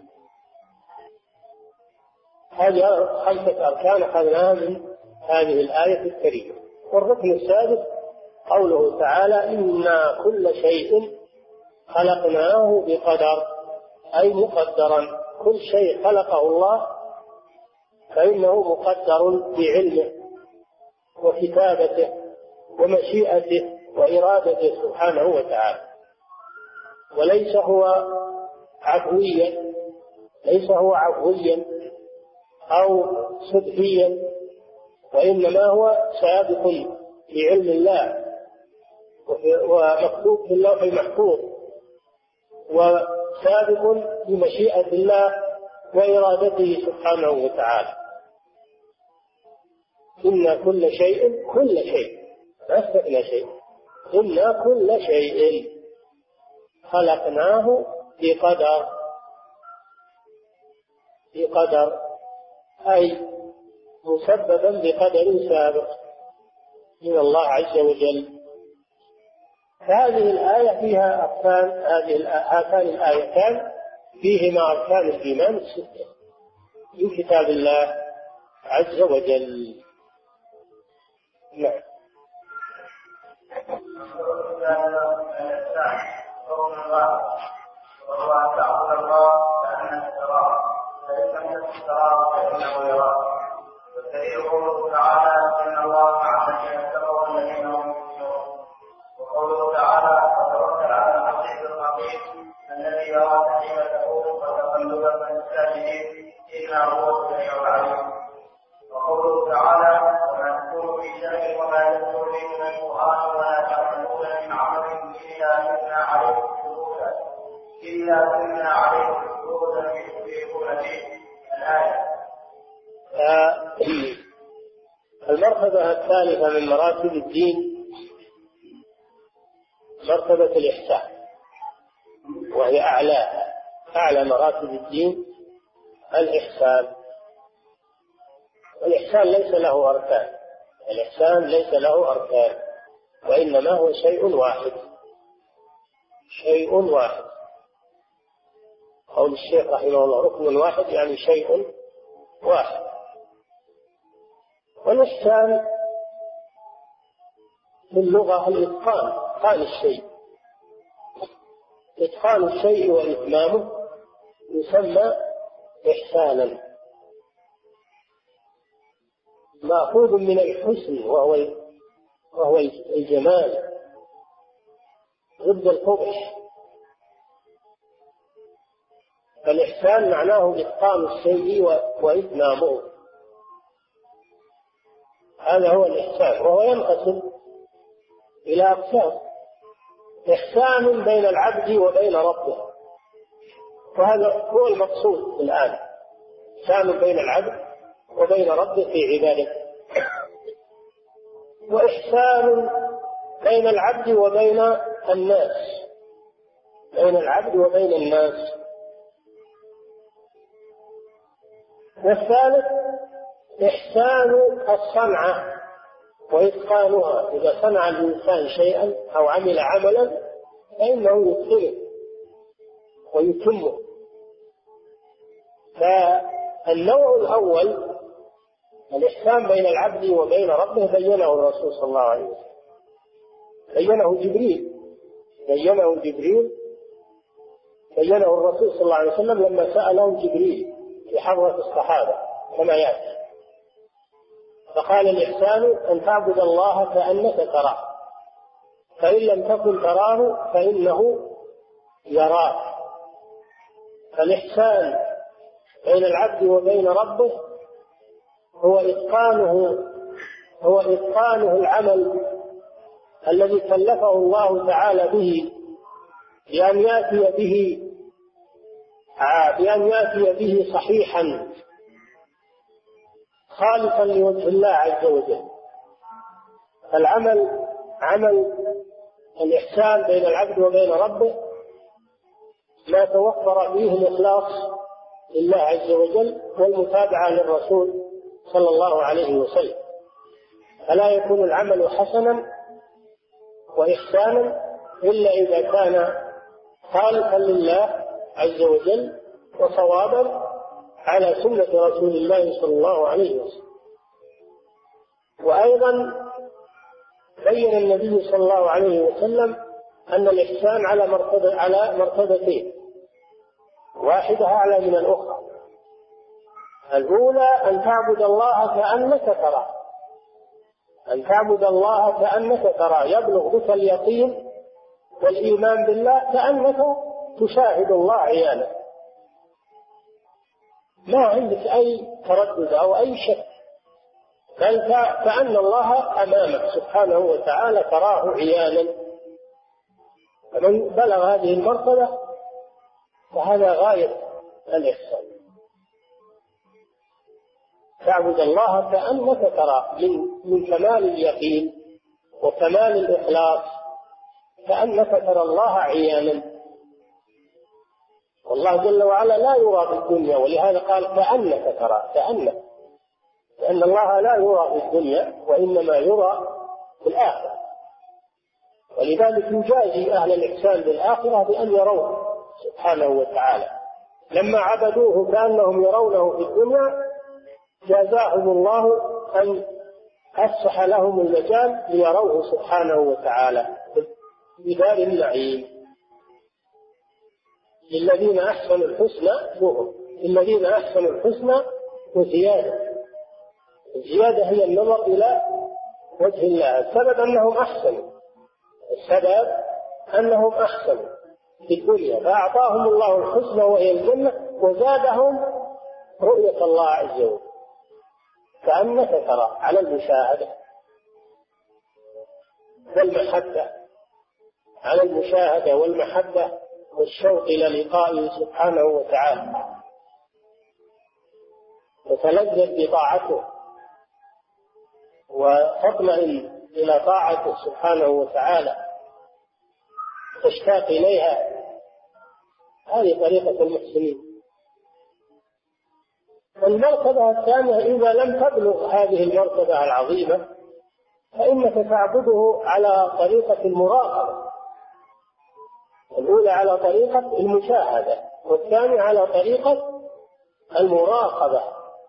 هذه 5 أركان أخذناها من هذه الآية الكريمة. والركن السادس قوله تعالى إنا كل شيء خلقناه بقدر، أي مقدرا. كل شيء خلقه الله فإنه مقدر بعلمه وكتابته ومشيئته وإرادته سبحانه وتعالى، وليس هو عفويا، ليس هو عفويا أو صدفيا، وإنما هو سابق بعلم الله ومكتوب في اللوح المحفوظ، وسابق بمشيئة الله وإرادته سبحانه وتعالى. إن كل شيء ما استثنى شيء، إن كل شيء خلقناه بقدر أي مسببا بقدر سابق من الله عز وجل. هذه الآية فيها أركان، هاتان الآيتان فيهما أركان الإيمان الستة من كتاب الله عز وجل. نعم. وهو أن تعبد الله كأنك تراه، فإن لم تكن تراه فإنه يراك. والدليل قوله تعالى إن الله مع الذين اتقوا والذين هم محسنون. وقوله تعالى وتوكل على العزيز الرحيم الذي يراك حين تقوم وتقلبك في الساجدين إنه هو السميع العليم. وقوله تعالى وما تكون في شأن وما تتلو من القرآن ولا تعملون من عمل إلا كنا عليكم شهودا يشركون به. الآية. المرتبة الثالثة من مراتب الدين مرتبة الإحسان، وهي أعلى مراتب الدين الإحسان. والإحسان ليس له أركان، الإحسان ليس له أركان، وإنما هو شيء واحد. قول الشيخ رحمه الله ركن واحد يعني شيء واحد. والإحسان في اللغة الإتقان، إتقان الشيء وإتمامه يسمى إحسانا، مأخوذ من الحسن وهو الجمال ضد القبح. فالإحسان معناه إتقان الشيء وإتمامه، هذا هو الإحسان، وهو ينقسم إلى أقسام: إحسان بين العبد وبين ربه، وهذا هو المقصود الآن، إحسان بين العبد وبين ربه في عبادته، وإحسان بين العبد وبين الناس، بين العبد وبين الناس. والثالث إحسان الصنعة وإتقانها، إذا صنع الإنسان شيئا أو عمل عملا فإنه يتقنه ويتمه. فالنوع الأول الإحسان بين العبد وبين ربه بينه الرسول صلى الله عليه وسلم، بينه الرسول صلى الله عليه وسلم لما سأله جبريل في حضرة الصحابة كما يأتي، فقال: الإحسان أن تعبد الله كأنك تراه، فإن لم تكن تراه فإنه يراك. فالإحسان بين العبد وبين ربه هو إتقانه العمل الذي كلفه الله تعالى به، بأن يأتي به صحيحا خالصا لوجه الله عز وجل. العمل عمل الإحسان بين العبد وبين ربه ما توفر فيه الإخلاص لله عز وجل والمتابعة للرسول صلى الله عليه وسلم، فلا يكون العمل حسنا وإحسانا إلا إذا كان خالصا لله عز وجل وصوابا على سنة رسول الله صلى الله عليه وسلم. وأيضا بين النبي صلى الله عليه وسلم أن الإحسان على مرتبتين، واحدة أعلى من الأخرى. الأولى أن تعبد الله كأنك تراه، يبلغ بك اليقين والإيمان بالله كأنك تشاهد الله عيانا، ما عندك أي تردد أو أي شك، بل كأن الله أمامك سبحانه وتعالى تراه عيانا. فمن بلغ هذه المرتبة فهذا غاية الإحسان، تعبد الله كأنك تراه، من كمال اليقين وكمال الإخلاص، كأنك ترى الله عيانا. والله جل وعلا لا يرى في الدنيا، ولهذا قال كأنك ترى، لأن الله لا يرى في الدنيا وإنما يرى في الآخرة، ولذلك يجازي أهل الإحسان بالآخرة بأن يروه سبحانه وتعالى. لما عبدوه كأنهم يرونه في الدنيا جازاهم الله أن أفسح لهم المجال ليروه سبحانه وتعالى بدار النعيم. للذين أحسنوا الحسنى وزيادة. الزيادة هي النظر إلى وجه الله. السبب أنهم أحسنوا في الدنيا فأعطاهم الله الحسنى وهي الجنة، وزادهم رؤية الله عز وجل كأنك ترى على المشاهدة والمحبة والشوق إلى لقائه سبحانه وتعالى، وتلذذ بطاعته وتطمئن إلى طاعته سبحانه وتعالى، تشتاق إليها. هذه طريقة المحسنين. المرتبة الثانية إذا لم تبلغ هذه المرتبة العظيمة فإنك تعبده على طريقة المراقبة. الأولى على طريقة المشاهدة، والثانية على طريقة المراقبة.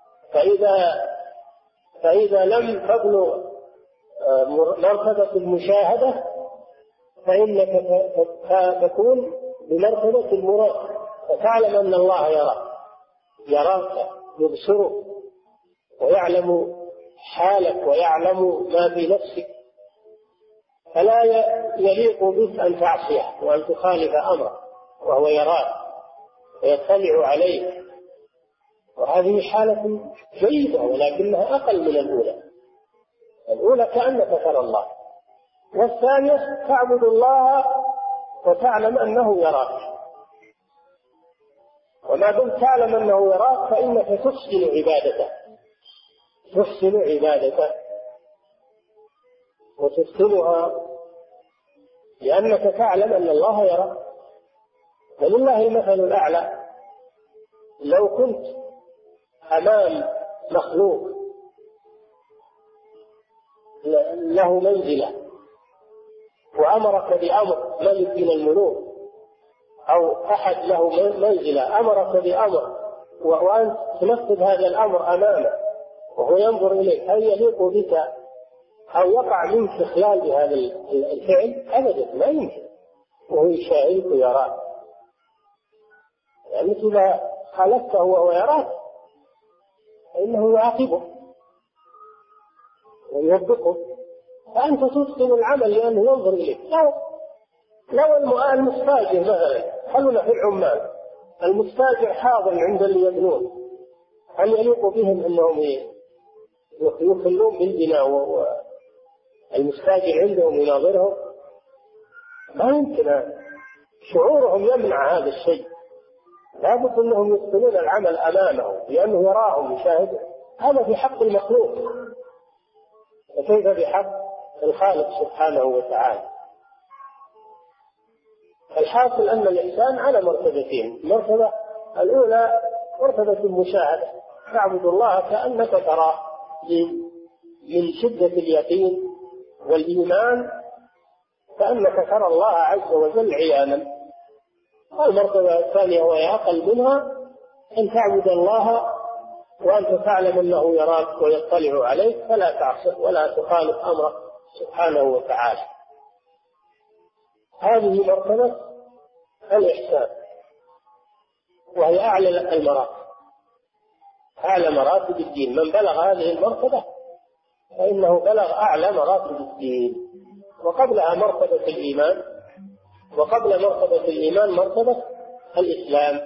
فإذا لم تبلغ مرتبة المشاهدة فإنك تكون بمرتبة المراقبة، فتعلم أن الله يراك يراك يبصرك ويعلم حالك ويعلم ما في نفسك، فلا يليق بك أن تعصيه وأن تخالف أمره وهو يراك ويطلع عليك، وهذه حالة جيدة ولكنها أقل من الأولى. الأولى كأنك ترى الله، والثانية تعبد الله وتعلم أنه يراك، وما دمت تعلم أنه يراك فإنك تحسن عبادته وتتقنها، لأنك تعلم أن الله يراك. ولله المثل الأعلى، لو كنت أمام مخلوق له منزلة وأمرك بأمر ملك من الملوك أو أحد له منزلة أمرك بأمر وأنت تنفذ هذا الأمر أمامه وهو ينظر إليك، هل يليق بك أو يقع منك إخلال بهذا الفعل؟ أبدا ما يمكن، وهو يشاهدك ويراك. يعني إذا خالفته وهو يراك فإنه يعاقبه ويوبقه، فأنت تتقن العمل لأنه ينظر إليك. لو المستاجر مثلا، خلونا في العمال، المستاجر حاضر عند اللي يبنون، هل يليق بهم أنهم يخلون بالبناء والمستاجر عندهم يناظرهم؟ ما يمكن، شعورهم يمنع هذا الشيء، لابد أنهم يتقنون العمل أمامه لأنه يراهم يشاهد. هذا في حق المخلوق، وكيف بحق الخالق سبحانه وتعالى؟ الحاصل أن الإنسان على مرتبتين: المرتبة الأولى مرتبة المشاهدة، تعبد الله كأنك تراه من شدة اليقين والإيمان، كأنك ترى الله عز وجل عيانا. والمرتبة الثانية وهي أقل منها أن تعبد الله وأنت تعلم أنه يراك ويطلع عليك، فلا تعصي ولا تخالف أمره سبحانه وتعالى. هذه مرتبة الإحسان، وهي أعلى المراتب، أعلى مراتب الدين. من بلغ هذه المرتبة فإنه بلغ أعلى مراتب الدين. وقبلها مرتبة الإيمان، وقبل مرتبة الإيمان مرتبة الإسلام.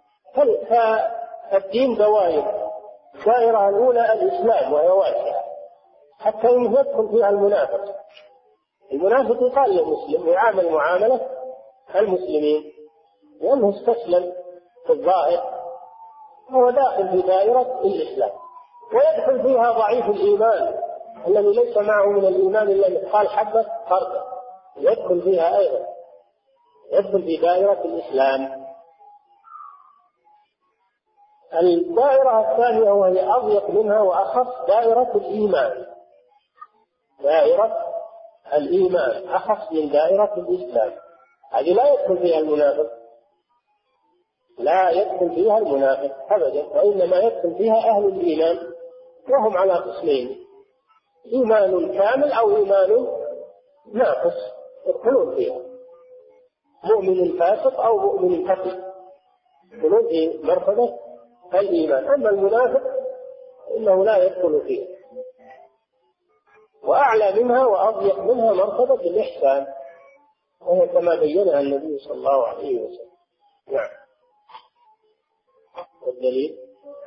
فالدين دوائر، الدائرة الأولى الإسلام وهي واسعة حتى يدخل فيها المنافق. المنافق يقال له مسلم ويعامل معاملة المسلمين لأنه استسلم في الظاهر، هو داخل في دائرة الإسلام. ويدخل فيها ضعيف الإيمان الذي ليس معه من الإيمان إلا مثقال حبة خردل، يدخل فيها أيضا، يدخل في دائرة الإسلام. الدائرة الثانية وهي أضيق منها وأخص دائرة الإيمان، دائرة الإيمان أخص من دائرة الإسلام. هذه لا يدخل فيها المنافق، لا يدخل فيها المنافق أبدا، وإنما يدخل فيها أهل الإيمان، وهم على قسمين: إيمان كامل أو إيمان ناقص، يدخلون فيها. مؤمن فاسق أو مؤمن تقي يدخلون في مرتبة الإيمان. أما المنافق إنه لا يدخل فيها. وأعلى منها وأضيق منها مرتبة الإحسان، وهي كما بينها النبي صلى الله عليه وسلم. نعم. والدليل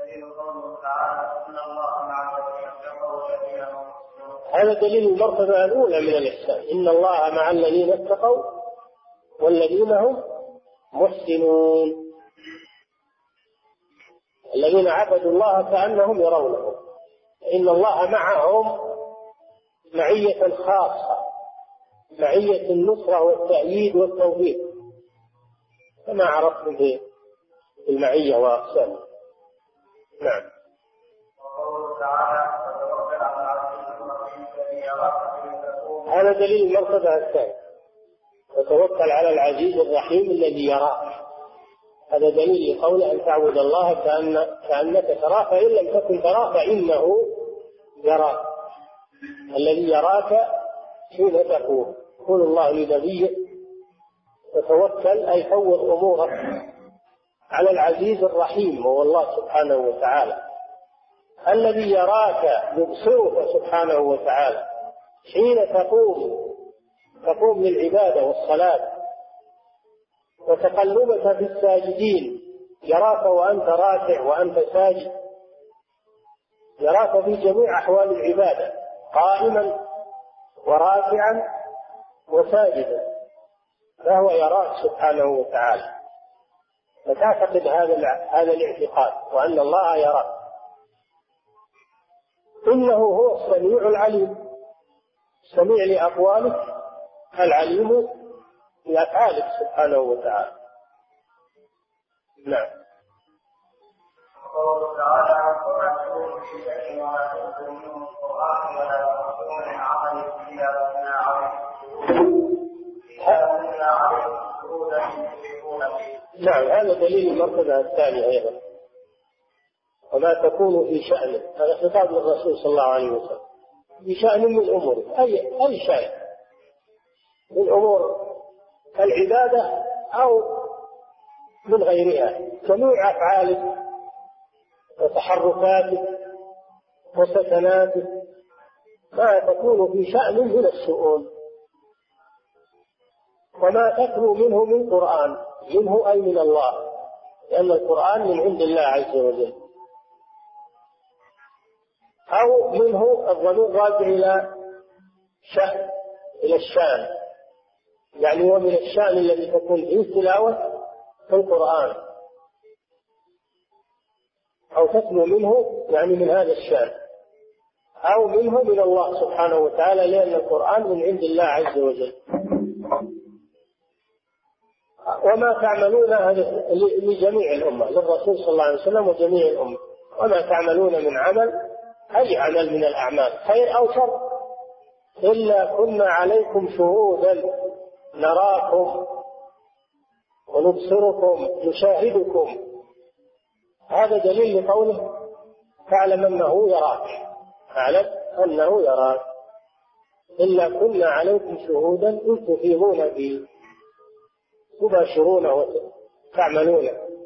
هذا دليل المرتبة الأولى من الإحسان: إن الله مع الذين اتقوا والذين هم محسنون. الذين عبدوا الله كأنهم يرونه، إن الله معهم معية خاصة، معية النصرة والتأييد والتوفيق، كما عرفتم في المعية وأقسامها. نعم. هذا دليل المرتبة الثانية: وتوكل على العزيز الرحيم الذي يراك. هذا دليل لقوله أن تعبد الله كأنك تراه، فإن لم تكن تراه فإنه يراك. الذي يراك حين تقول. يقول الله لنبيه: وتوكل أي فوض أمورك على العزيز الرحيم وهو الله سبحانه وتعالى، الذي يراك يبصرك سبحانه وتعالى حين تقوم للعبادة والصلاة، وتقلبك في الساجدين، يراك وأنت راكع وأنت ساجد، يراك في جميع أحوال العبادة قائما وراكعا وساجدا، فهو يراك سبحانه وتعالى. فتعتقد هذا الاعتقاد وأن الله يراك. إنه هو السميع العليم، السميع لأقوالك، العليم بأفعالك سبحانه وتعالى. نعم. قوله تعالى: وما تكون في شيء وما تكون منه القرآن ولا تأخذون من عمل إلا كنا عليكم شهودا يشركون فيه. نعم، هذا دليل المرتبة الثانية أيضا. وما تكون في شأن، هذا خطاب للرسول صلى الله عليه وسلم، في شأن من أموره، أي شيء من أمور العبادة أو من غيرها، جميع أفعالك وتحركاتك وسكناتك، ما تكون في شأن من الشؤون. وما تتلو منه من قرآن، منه أي من الله، لأن القرآن من عند الله عز وجل، أو منه الضمير راجع إلى شأن، إلى الشأن، يعني ومن الشأن الذي تكون فيه تلاوة القرآن، أو تتلو منه يعني من هذا الشأن، أو منه من الله سبحانه وتعالى، لأن القرآن من عند الله عز وجل. وما تعملون هذا لجميع الأمة، للرسول صلى الله عليه وسلم وجميع الأمة. وما تعملون من عمل، أي عمل من الأعمال خير أو شر، إلا كنا عليكم شهودا نراكم ونبصركم نشاهدكم. هذا دليل لقوله: فاعلم أنه يراك، اعلم أنه يراك، إلا كنا عليكم شهودا إذ تفيضون فيه، تباشرون وتعملون.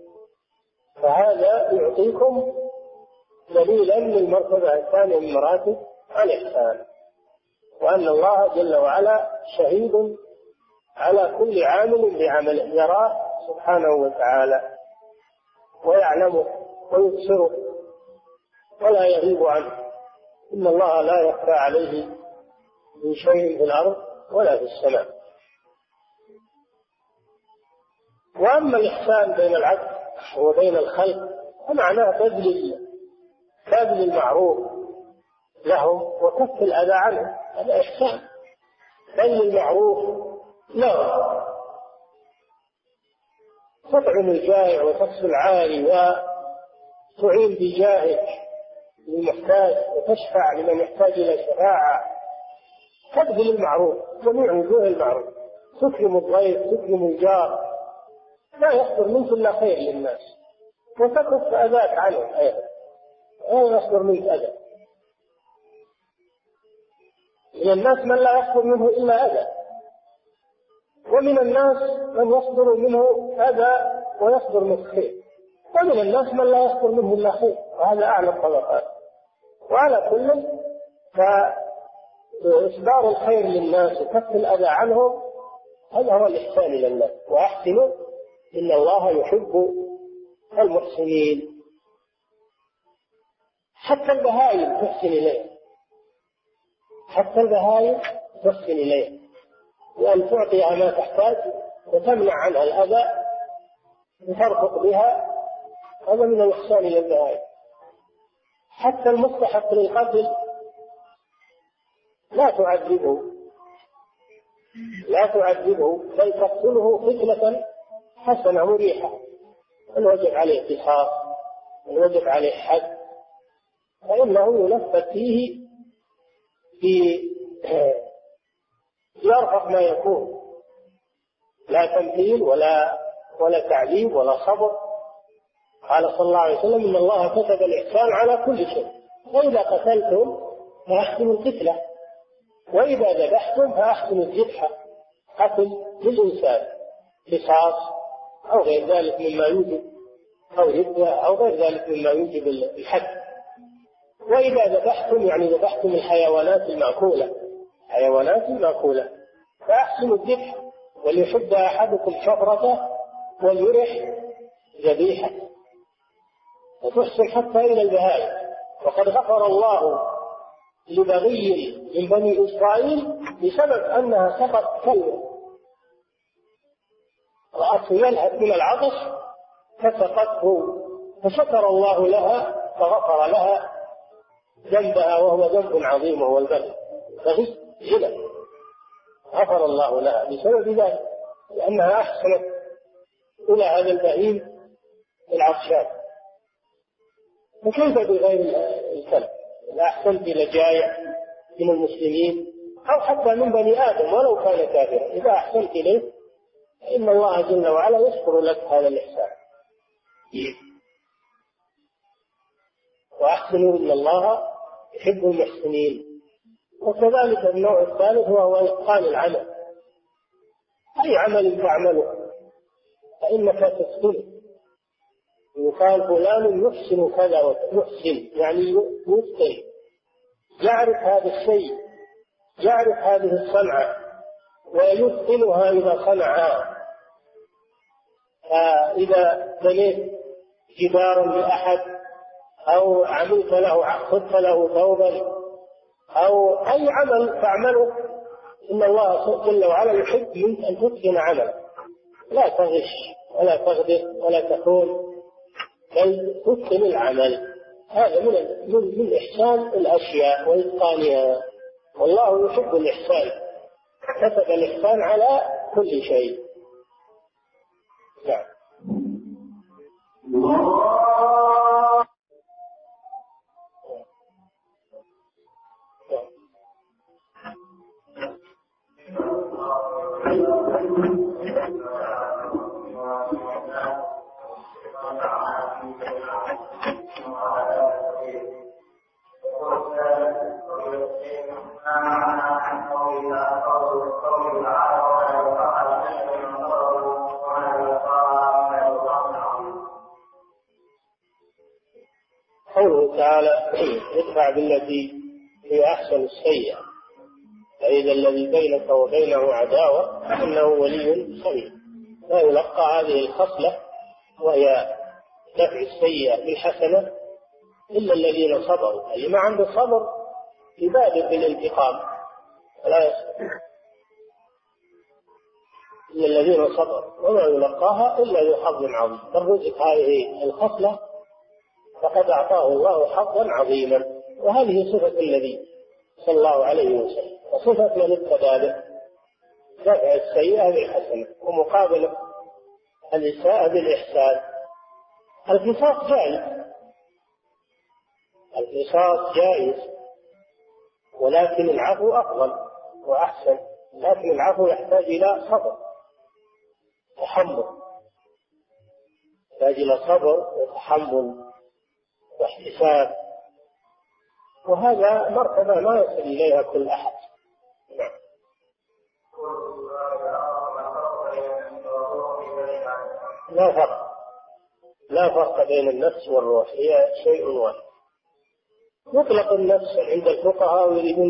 فهذا يعطيكم دليلا للمرتبة الثانية من مراتب الإحسان، وأن الله جل وعلا شهيد على كل عامل بعمله، يراه سبحانه وتعالى ويعلمه ويبصره ولا يغيب عنه. إن الله لا يخفى عليه من شيء في الأرض ولا في السماء. وأما الإحسان بين العبد وبين الخلق فمعناه بذل المعروف لهم وكف الأذى عنهم، هذا إحسان. بذل المعروف لهم، تطعم الجائع وتكسو العاري وتعين بجاهك للمحتاج وتشفع لمن يحتاج إلى شفاعة، تبذل المعروف جميع وجوه المعروف، تكرم الضيف، تكرم الجار، لا يصدر منك إلا خير للناس، وتكف أذاك عنهم أيضا، لا يصدر منك أذى. من الناس من لا يصدر منه إلا أذى، ومن الناس من يصدر منه أذى ويصدر منه خير، ومن الناس من لا يصدر منه إلا خير، وهذا أعلى الطبقات. وعلى كل فإصدار الخير للناس وكف الأذى عنهم هذا هو الإحسان إلى الناس. وأحسنوا إن الله يحب المحسنين. حتى البهائم تحسن إليه، حتى البهائم تحسن إليه، وأن تعطيها ما تحتاج وتمنع عنها الأذى وترفق بها، هذا من الإحسان إلى البهائم. حتى المستحق للقتل لا تعذبه بل تقتله قتلة حسنة مريحة، الوجب عليه قصاص، الوجب عليه حد، فإنه ينفذ فيه في يرفق ما يكون، لا تمثيل ولا تعذيب ولا صبر. قال صلى الله عليه وسلم: إن الله كتب الإحسان على كل شيء، وإذا قتلتم فأحسنوا القتلة، وإذا ذبحتم فأحسنوا الذبحة، قتل للإنسان قصاص أو غير ذلك مما يوجب أو ردة أو غير ذلك مما يوجب الحد. وإذا ذبحتم يعني ذبحتم الحيوانات المأكولة فأحسنوا الذبح، وليحد أحدكم شفرته وليرح ذبيحة، وتحسن حتى إلى البهائم. وقد غفر الله لبغي من بني إسرائيل بسبب أنها سقط كلبا، رأته يلهث من العطش فسقته، فشكر الله لها فغفر لها ذنبها، وهو ذنب عظيم وهو البغي زنا، غفر الله لها بسبب ذلك، لأنها أحسنت إلى هذا البهيم العطشان. فكيف بغير الكلب؟ إذا أحسنت إلى جائع من المسلمين أو حتى من بني آدم ولو كان كافرا، إذا أحسنت إليه فإن الله جل وعلا يشكر لك هذا الإحسان. وأحسنوا إن الله يحب المحسنين. وكذلك النوع الثالث وهو إتقان العمل، أي عمل تعمله فإنك تتقنه. يقال فلان يحسن كذا ويحسن يعني يتقن، يعرف هذا الشيء، يعرف هذه الصنعة ويتقنها إذا صنعها. فإذا بنيت جدارا لأحد أو عملت له خذت له ثوبا أو أي عمل تعمله، إن الله جل وعلا يحب منك أن تتقن عملك، لا تغش ولا تغدر ولا تخون، بل تتقن العمل. هذا من إحسان الأشياء وإتقانها، والله يحب الإحسان، كتب الإحسان على كل شيء. نعم. قوله تعالى ادفع بالتي هي أحسن السيئة، فإذا الذي بينك وبينه عداوة فإنه ولي حميم. لا يلقى هذه الخصلة وهي دفع السيئة بالحسنة إلا الذين صبروا، اللي ما عنده صبر يبادر بالانتقام ولا يصبر، إلا الذين صبروا، وما يلقاها إلا ذو حظ عظيم. فالرزق هذه الخصلة فقد أعطاه الله حظا عظيما، وهذه صفة النبي صلى الله عليه وسلم، وصفة من اتبع به، دفع السيئة بالحسنة ومقابل الإساءة بالإحسان. القصاص جائز، ولكن العفو أفضل وأحسن. لكن العفو يحتاج إلى صبر وتحمل، يحتاج إلى صبر وتحمل واحتساب، وهذا مرتبة ما يصل إليها كل أحد. نعم. لا فرق بين النفس والروح، هي شيء واحد. يطلق النفس عند الفقهاء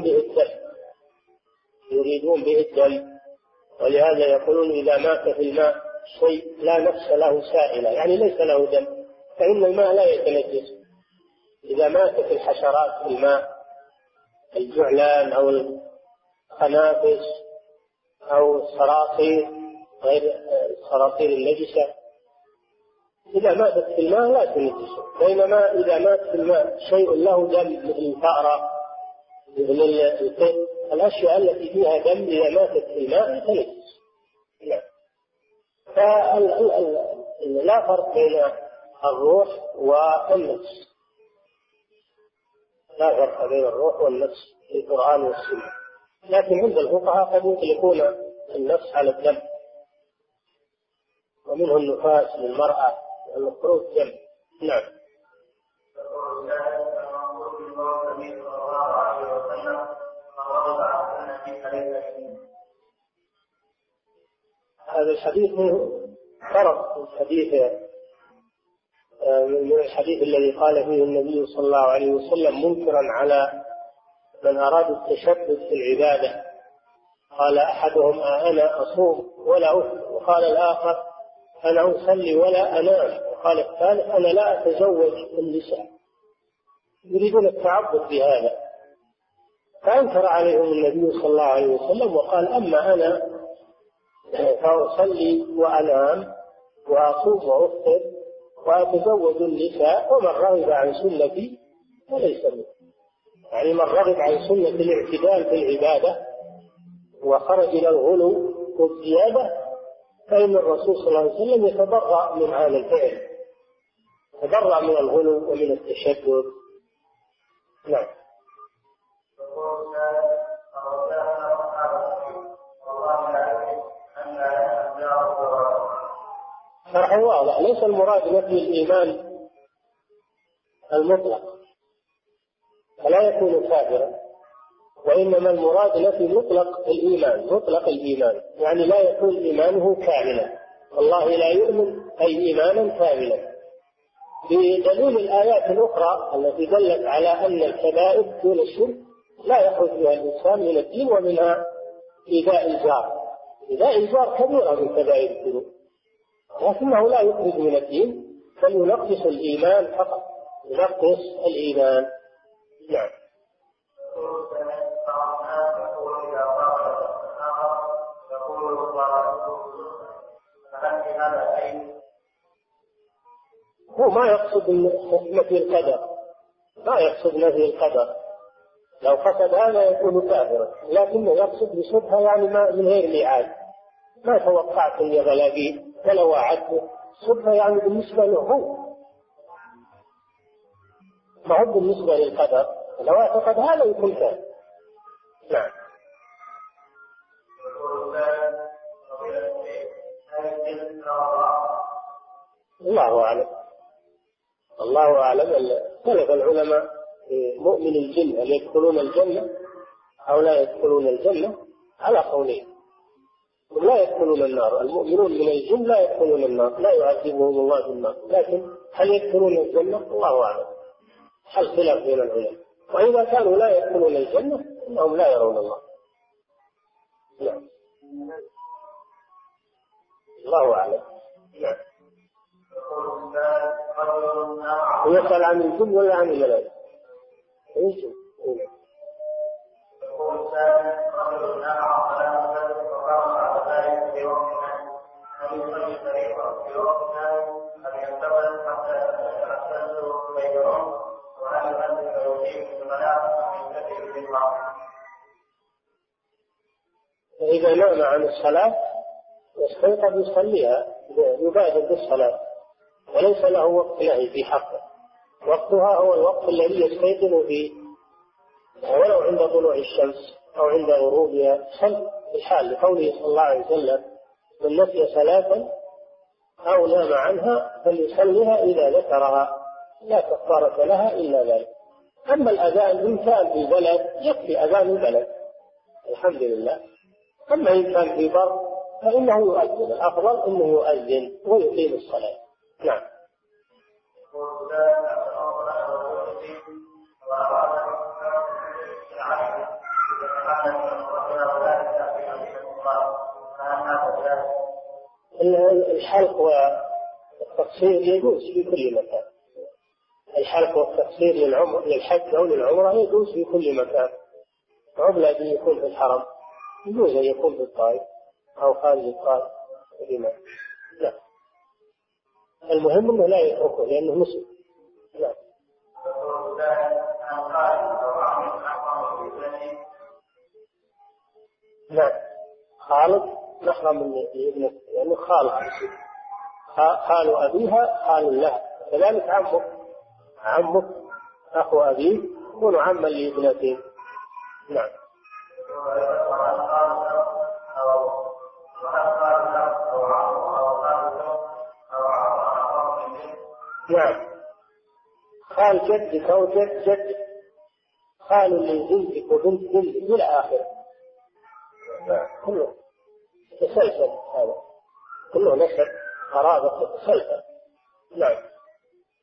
يريدون به الدم، ولهذا يقولون إذا مات في الماء شيء لا نفس له سائلة، يعني ليس له دم، فإن الماء لا يتنجس. إذا ماتت الحشرات في الماء، الجعلان أو الخنافس أو الصراصير غير الصراصير النجسة، إذا ماتت في الماء لا تنجس. بينما إذا مات في الماء شيء له دم مثل الفأرة مثل القط، الأشياء التي فيها دم إذا ماتت في الماء تنجس. لا فرق بين الروح والنفس، لا فرق بين الروح والنفس في القرآن والسنة. لكن عند الفقهاء قد يطلقون النفس على الدم، ومنه النفاس للمرأة والمخروج دم. نعم. هذا الحديث فرق حديث من الحديث الذي قال فيه النبي صلى الله عليه وسلم منكرا على من أراد التشدد في العبادة، قال أحدهم أنا أصوم ولا أفطر، وقال الآخر أنا أصلي ولا أنام، وقال الثالث أنا لا أتزوج النساء، يريدون التعبد بهذا. فأنكر عليهم النبي صلى الله عليه وسلم وقال أما أنا فأصلي وأنام وأصوم وأفطر وأتزوج النساء، ومن رغب عن سنتي فليس مني. يعني من رغب عن سنة الاعتدال في العبادة وخرج إلى الغلو والزيادة فإن الرسول صلى الله عليه وسلم يتبرأ من هذا الفعل، يتبرأ من الغلو ومن التشدد. نعم. شرح واضح. ليس المراد نفي الإيمان المطلق فلا يكون كافرا، وإنما المراد نفي مطلق الإيمان، مطلق الإيمان يعني لا يكون إيمانه كاملا، والله لا يؤمن أي إيمانا كاملا، بدليل الآيات الأخرى التي دلت على أن الكبائر دون الشرك لا يخرج بها الإنسان من الدين، ومنها إيذاء الجار. إيذاء الجار كبيرة من كبائر الذنوب، لكنه لا يخرج من الدين، بل ينقص الإيمان فقط، ينقص الإيمان. نعم. هو ما يقصد نفي القدر، ما يقصد نفي القدر، لو قصد هذا يكون كافرا، لكنه يقصد بشبهة يعني ما من غير ميعاد، ما توقعت اني بلاقيه ولا وعدته، شبهة يعني بالنسبة له هو، ما هو بالنسبة للقدر، لو اعتقد هذا يكون كافر. نعم. الله أعلم، الله أعلم. اختلف العلماء في مؤمن الجن هل يدخلون الجنة أو لا يدخلون الجنة على قولين. لا يدخلون النار، المؤمنون من الجن لا يدخلون النار، لا يعذبهم الله بالنار، لكن هل يدخلون الجنة الله أعلم، هل خلاف بين العلماء. وإذا كانوا لا يدخلون الجنة إنهم لا يرون الله. نعم. الله أعلم. نعم. ويسأل عن الجن ولا عن الملائكة؟ الجن. إذا نام عن الصلاة يستيقظ يصليها، يبادر بالصلاة، وليس له وقت نهي في حقه، وقتها هو الوقت الذي يستيقظ فيه، ولو عند طلوع الشمس أو عند غروبها صل الحال، لقوله صلى الله عليه وسلم من نسي صلاة أو نام عنها فليصليها إذا ذكرها لا كفارة لها إلا ذلك. أما الأذان إن كان في بلد يكفي أذان البلد الحمد لله، أما إن كان في بر فإنه يؤذن، الأفضل أنه يؤذن ويقيم الصلاة. نعم. الحلق والتقصير يجوز في كل مكان، الحلق والتقصير للحج أو للعمرة يجوز في كل مكان، عبلة أن يكون في الحرم، يجوز أن يكون في الطائف أو خارج الطائف بما لا، المهم أنه لا يتركه لأنه مسلم. لا. نعم. خالد محرم من ابنه يعني خال أبيها خال له، كذلك عمك أخو أبيه يكون عما لابنتين. نعم. نعم. خال جدك أو جد جدك، خال لبنتك وبنت بنتك إلى آخره. كله تسلسل، هذا كله نسب قرابة تسلسل. نعم.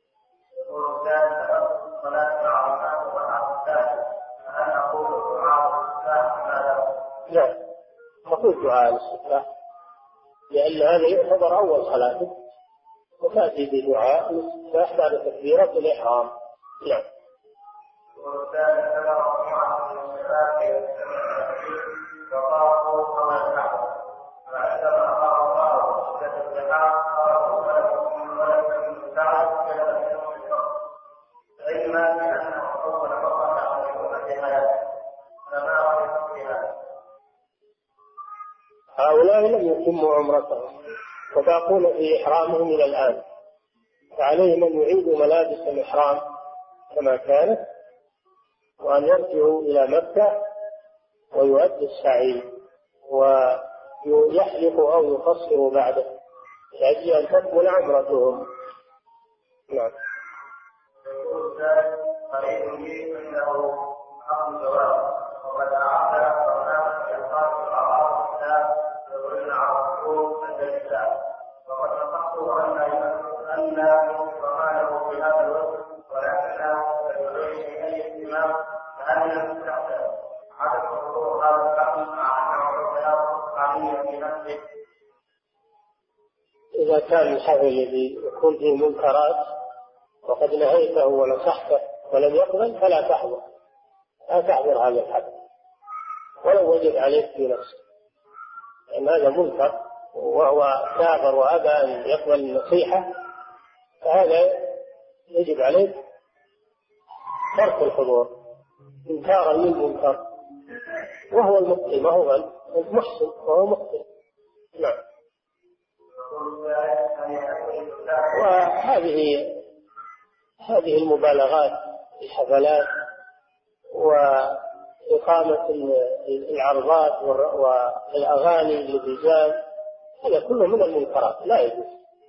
نعم، نقول دعاء الاستفتاح لأن هذا يعتبر أول صلاته، وتأتي بدعاء الاستفتاح بعد تكبيرة الإحرام. نعم. هؤلاء لم يتموا عمرتهم وباقون في إحرامهم إلى الآن، فعليهم أن يعيدوا ملابس الإحرام كما كانت، وأن يرجعوا إلى مكة ويؤدوا السعي ويحلقوا أو يقصروا بعده لأجل أن تكمل عمرتهم. نعم. إذا كان الحفل الذي يكون فيه منكرات وقد نهيته ونصحته ولم يقبل فلا تحضر، لا تحضر هذا الحفل ولو وجد عليك في نفسك، لأن هذا منكر وهو كافر وأبى أن يقبل النصيحة، فهذا يجب عليك ترك الحضور إنكارا للمنكر، وهو المخطئ ما هو المحسن وهو مخطئ. نعم. وهذه المبالغات في الحفلات وإقامة العرضات والأغاني للرجال هذا كله من المنكرات لا يجوز.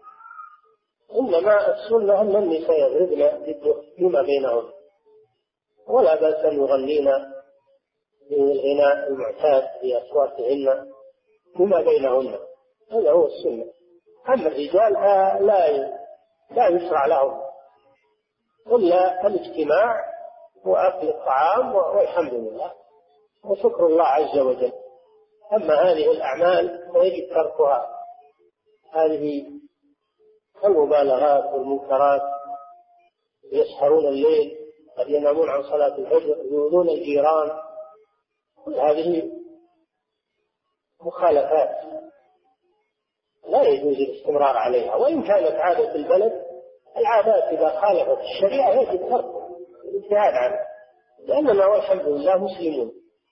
إنما السنة أن النساء يضربن فيما بينهن، ولا بأس أن يغنين بالغناء المعتاد بأصواتهن فيما بينهن، هذا هو السنة. أما الرجال لا يشرع لهم إلا الاجتماع وأكل الطعام والحمد لله وشكر الله عز وجل. أما هذه الأعمال فيجب تركها، هذه المبالغات والمنكرات، يسهرون الليل، قد ينامون عن صلاة الفجر، يؤذون الجيران، كل هذه مخالفات لا يجوز الاستمرار عليها. وإن كانت عادة البلد، العادات إذا خالفت الشريعة يجب تركها الابتعاد عنها، لأننا والحمد لله مسلمون،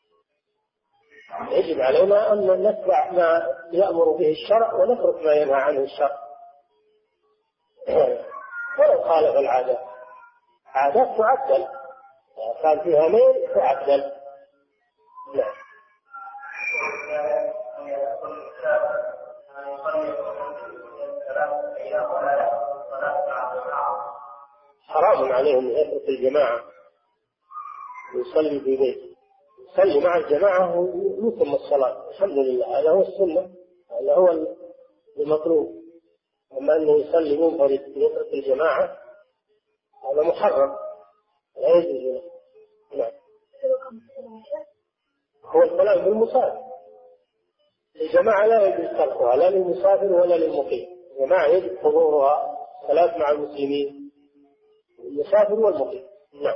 يجب علينا أن نتبع ما يأمر به الشرع ونترك ما ينهى عنه الشرع ولو خالف العادات. عادات تعدل، كان فيها ميل تعدل. نعم. حرام عليهم يترك الجماعة ويصلي في بيته، يصلي مع الجماعة ويتم الصلاة، الحمد لله، هذا هو السنة، هذا هو المطلوب. أما أنه يصلي منفرد يترك الجماعة هذا محرم لا يجوز. نعم. هو الكلام بالمسافر، الجماعة لا يجوز تركها لا للمسافر ولا للمقيم، الجماعة يجب حضورها، الصلاة مع المسلمين، المسافر والمقيم. نعم.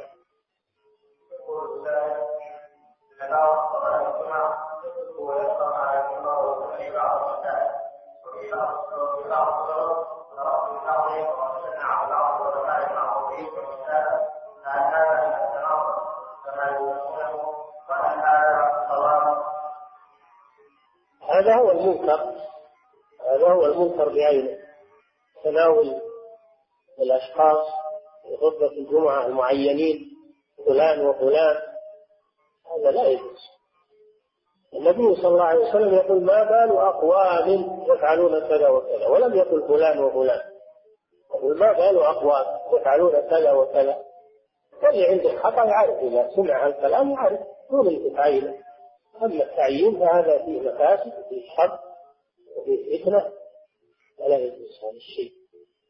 هذا هو المنكر، هذا هو المنكر بعينه، تناول الأشخاص في خطبة الجمعة المعينين فلان وفلان، هذا لا يجوز. النبي صلى الله عليه وسلم يقول ما بال أقوام يفعلون كذا وكذا، ولم يقل فلان وفلان، يقول ما بال أقوام يفعلون كذا وكذا. واللي عنده خطأ يعرف، إذا سمع الكلام يعرف دون التعيين. أما التعيين فهذا فيه مفاسد وفيه شر وفيه فتنة، ولا يجوز هذا الشيء.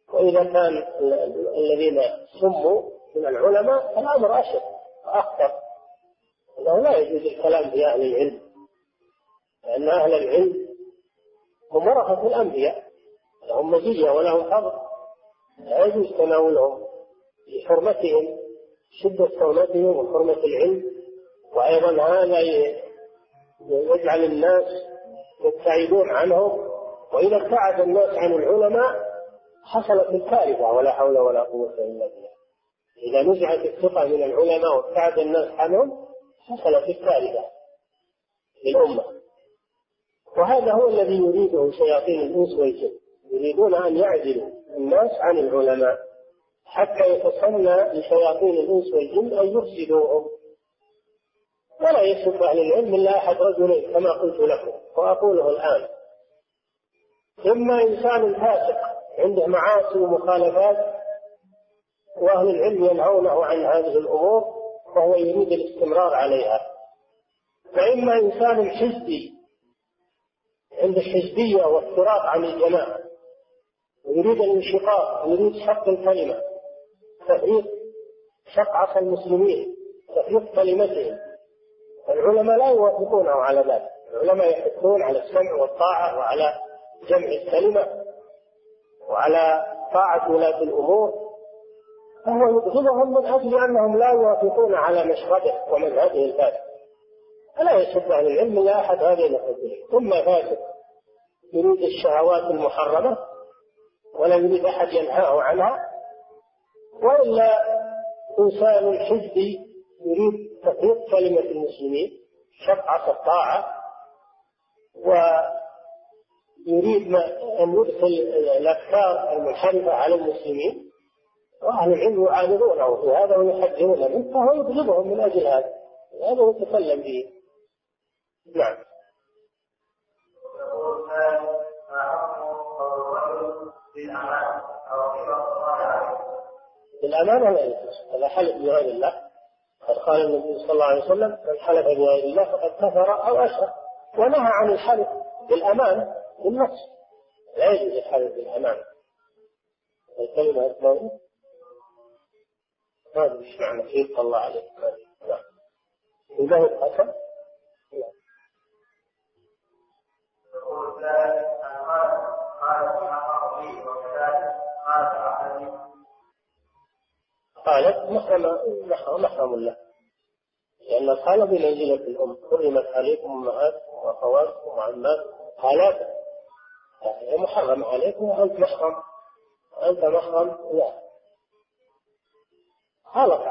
وإذا كان الذين سموا من العلماء الأمر أشد وأخطر، أنه لا يجوز الكلام في أهل العلم، لأن أهل العلم هم ورثة الأنبياء، لهم مزية ولهم فضل، لا يجوز تناولهم لحرمتهم، شدة حرمتهم وحرمة العلم. وأيضا هذا يجعل الناس يبتعدون عنهم، وإذا ابتعد الناس عن العلماء حصلت الكارثة ولا حول ولا قوة إلا بالله. إذا نزعت الثقة من العلماء وابتعد الناس عنهم حصلت الكارثة للأمة. وهذا هو الذي يريده شياطين الإنس والجن، يريدون أن يعزلوا الناس عن العلماء حتى يتصنى لشياطين الإنس والجن أن يفسدوهم. ولا يسب أهل العلم إلا أحد رجلين كما قلت لكم وأقوله الآن: إما إنسان فاسق عنده معاصي ومخالفات وأهل العلم ينهونه عن هذه الأمور وهو يريد الاستمرار عليها، وإما إنسان حزبي عند الحزبية وافتراق عن الجماعة ويريد الانشقاق ويريد شق الكلمة، تفريق، شق عصا المسلمين، تفريق كلمتهم. العلماء لا يوافقونه على ذلك، العلماء يحثون على السمع والطاعة وعلى جمع الكلمة وعلى طاعة ولاة الأمور، فهو يبغضهم من أجل أنهم لا يوافقون على مشربه ومذهبه الفاسد. فلا يسب أهل العلم إلا أحد هذين الرجلين: ثم فاسد يريد الشهوات المحرمة ولا يريد أحد ينهاه عنها، وإلا إنسان حزبي يريد تفريق كلمة المسلمين، شق عصا الطاعة، ويريد أن يدخل الأفكار المنحرفة على المسلمين، وأهل العلم يعارضونه في هذا ويحذرون منه، فهو يبغضهم من أجل هذا يتكلم به. نعم. الأمانة لا يجوز، هذا حلف بغير الله. قد قال النبي صلى الله عليه وسلم: من حلف بغير الله فقد كفر أو أشرك، ونهى عن الحلف بالأمانة بالنص، لا يجوز الحلف بالأمانة. الكلمة الثانية هذا مش معنى فيه الله عليه. لا إذا هو الحسن. قالت محرم له، لأن الخالة بمنزلة الأم، حرمت عليكم أمهاتكم وأخواتكم وعماتكم خالاتكم، هي محرم عليكم وأنت محرم، أنت محرم لا. خالق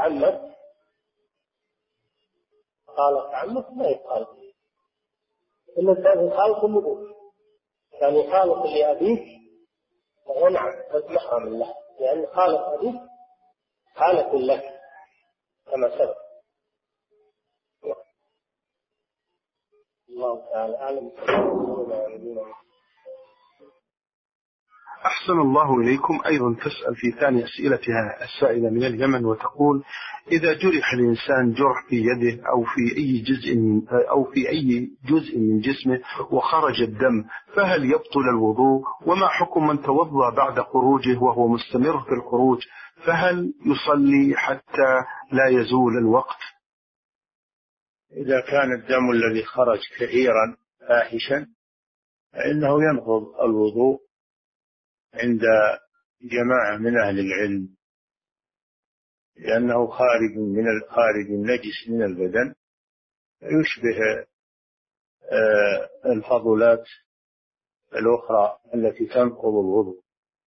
عمك ما يقال إلا كان خالق النبوة، يعني خالق لأبيك فهو نعم أنت محرم له، لأن خالق أبيك خالق لك كما سبق. الله تعالى أعلم. أحسن الله إليكم. أيضا تسأل في ثاني أسئلتها السائلة من اليمن وتقول: إذا جرح الإنسان جرح في يده أو في أي جزء من جسمه وخرج الدم، فهل يبطل الوضوء؟ وما حكم من توضأ بعد خروجه وهو مستمر في الخروج، فهل يصلي حتى لا يزول الوقت؟ إذا كان الدم الذي خرج كثيرا فاحشا فإنه ينقض الوضوء عند جماعة من أهل العلم، لأنه خارج النجس من البدن، يشبه الفضلات الأخرى التي تنقض الوضوء.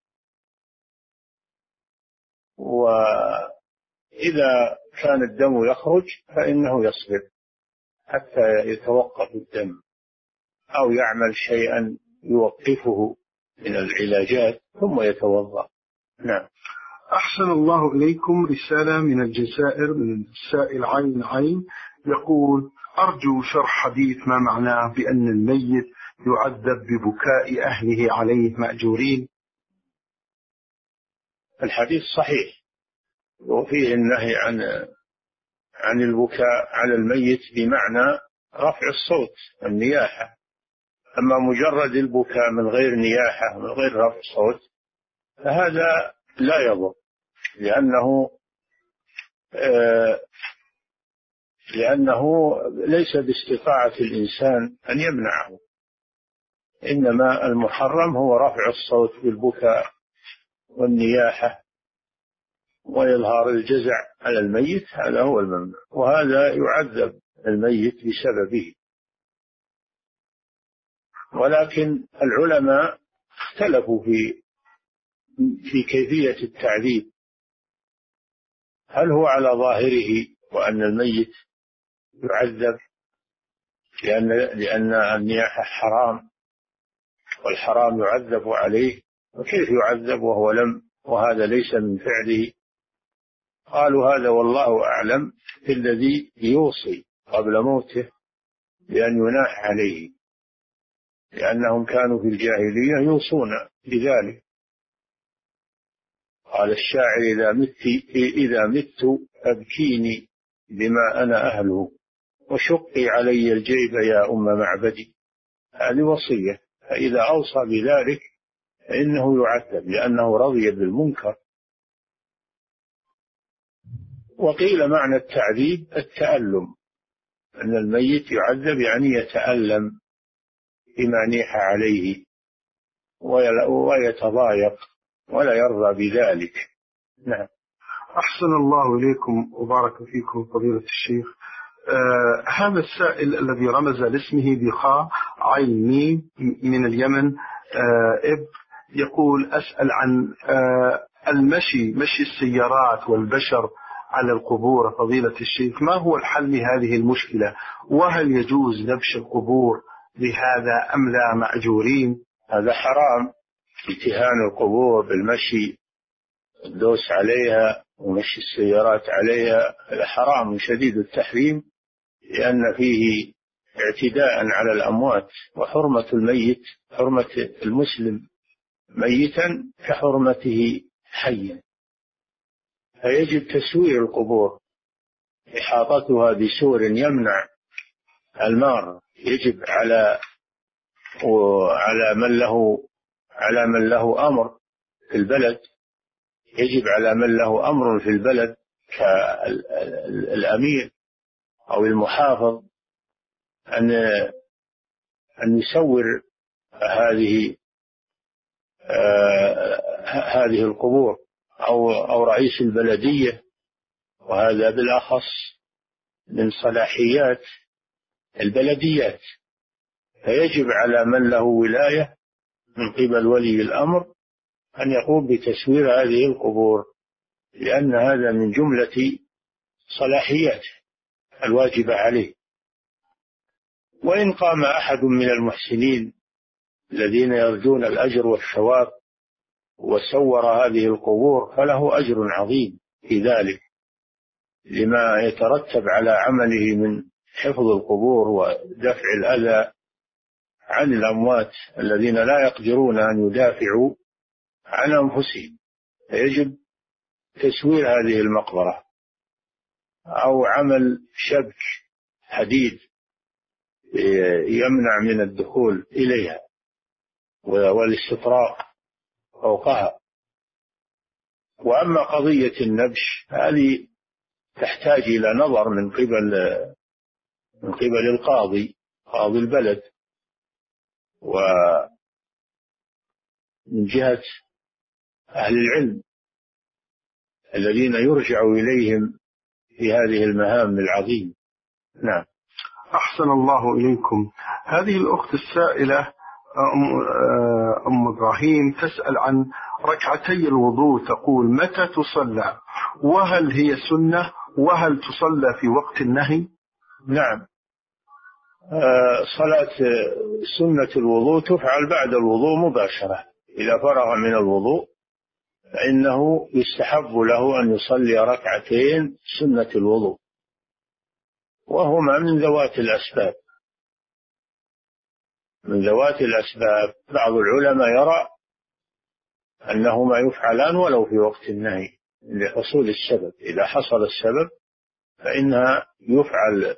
وإذا كان الدم يخرج فإنه يصبر حتى يتوقف الدم أو يعمل شيئا يوقفه من العلاجات ثم يتوضأ. نعم. أحسن الله إليكم. رسالة من الجزائر من السائل عين يقول: أرجو شرح حديث ما معناه بأن الميت يعذب ببكاء أهله عليه مأجورين. الحديث صحيح، وفيه النهي عن البكاء على الميت بمعنى رفع الصوت والنياحة. أما مجرد البكاء من غير نياحة من غير رفع صوت فهذا لا يضر، لأنه ليس باستطاعة الإنسان أن يمنعه، إنما المحرم هو رفع الصوت بالبكاء والنياحة وإظهار الجزع على الميت، هذا هو الممنوع، وهذا يعذب الميت بسببه. ولكن العلماء اختلفوا في كيفية التعذيب، هل هو على ظاهره وأن الميت يعذب لأن النياحة حرام والحرام يعذب عليه، وكيف يعذب وهذا ليس من فعله؟ قالوا هذا والله أعلم في الذي يوصي قبل موته بأن يناح عليه، لأنهم كانوا في الجاهلية يوصون بذلك. قال الشاعر إذا مت أبكيني بما أنا أهله، وشقي علي الجيب يا أم معبدي. هذه وصية، فإذا أوصى بذلك فإنه يعذب لأنه رضي بالمنكر. وقيل معنى التعذيب التألم، أن الميت يعذب يعني يتألم بما نيح عليه ويتضايق ولا يرضى بذلك. نعم. أحسن الله إليكم وبارك فيكم فضيلة الشيخ. هذا السائل الذي رمز لاسمه بخاء عين ميم من اليمن، يقول أسأل عن مشي السيارات والبشر على القبور فضيلة الشيخ، ما هو الحل لهذه المشكلة؟ وهل يجوز نبش القبور بهذا أم لا مأجورين؟ هذا حرام، امتهان القبور بالمشي، الدوس عليها ومشي السيارات عليها، هذا حرام شديد التحريم، لأن فيه اعتداء على الأموات، وحرمة الميت حرمة المسلم ميتا كحرمته حيا، فيجب تسوير القبور، إحاطتها بسور يمنع المار، يجب على من له أمر في البلد، يجب على من له أمر في البلد كالأمير أو المحافظ أن يسور هذه القبور، أو رئيس البلدية، وهذا بالأخص من صلاحيات البلديات، فيجب على من له ولاية من قبل ولي الأمر أن يقوم بتسوير هذه القبور، لأن هذا من جملة صلاحيات الواجبة عليه. وإن قام أحد من المحسنين الذين يرجون الأجر والثواب وسور هذه القبور فله أجر عظيم في ذلك، لما يترتب على عمله من حفظ القبور ودفع الأذى عن الأموات الذين لا يقدرون أن يدافعوا عن أنفسهم، فيجب تسوير هذه المقبرة، أو عمل شبك حديد يمنع من الدخول إليها والاستطراق فوقها. وأما قضية النبش هذه تحتاج إلى نظر من قبل القاضي، قاضي البلد، ومن جهة أهل العلم الذين يرجع إليهم في هذه المهام العظيمة. نعم. أحسن الله إليكم. هذه الأخت السائلة أم إبراهيم تسأل عن ركعتي الوضوء، تقول متى تصلى، وهل هي سنة، وهل تصلى في وقت النهي؟ نعم، صلاة سنة الوضوء تفعل بعد الوضوء مباشرة، إذا فرغ من الوضوء فإنه يستحب له أن يصلي ركعتين سنة الوضوء، وهما من ذوات الأسباب. بعض العلماء يرى أنهما يفعلان ولو في وقت النهي لحصول السبب، إذا حصل السبب فإنها يفعل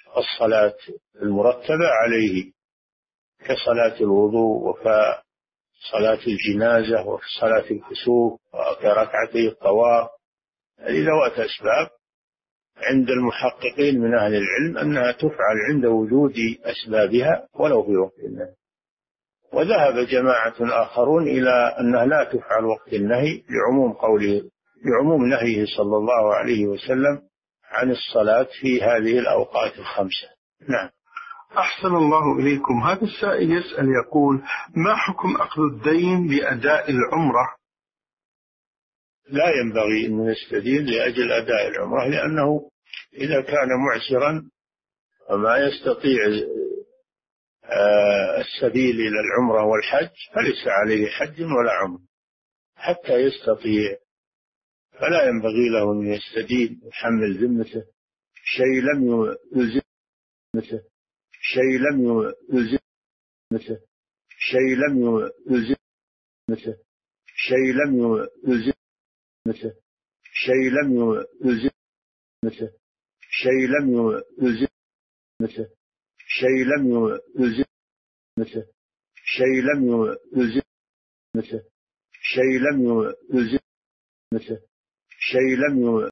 الصلاة المرتبة عليه كصلاة الوضوء صلاة الجنازة وفي صلاة الكسوف وفي ركعتي الطواف. هذه ذوات أسباب عند المحققين من أهل العلم أنها تفعل عند وجود أسبابها ولو في وقت النهي. وذهب جماعة آخرون إلى أنها لا تفعل وقت النهي لعموم نهيه صلى الله عليه وسلم عن الصلاة في هذه الأوقات الخمسة. نعم. أحسن الله إليكم. هذا السائل يسأل يقول: ما حكم أخذ الدين لأداء العمرة؟ لا ينبغي أن يستدين لأجل أداء العمرة، لأنه إذا كان معسرا وما يستطيع السبيل إلى العمرة والحج فليس عليه حج ولا عمرة حتى يستطيع، فلا ينبغي له أن يستدين ويحمل ذمته شيء لم يلزمه شيء لم يلزمه شيء لم يلزمه شيء لم يلزمه شيء لم يلزمه شيء لم يلزمه شيء لم يلزمه شيء لم يلزمه شيء لم يلزمه شيء لم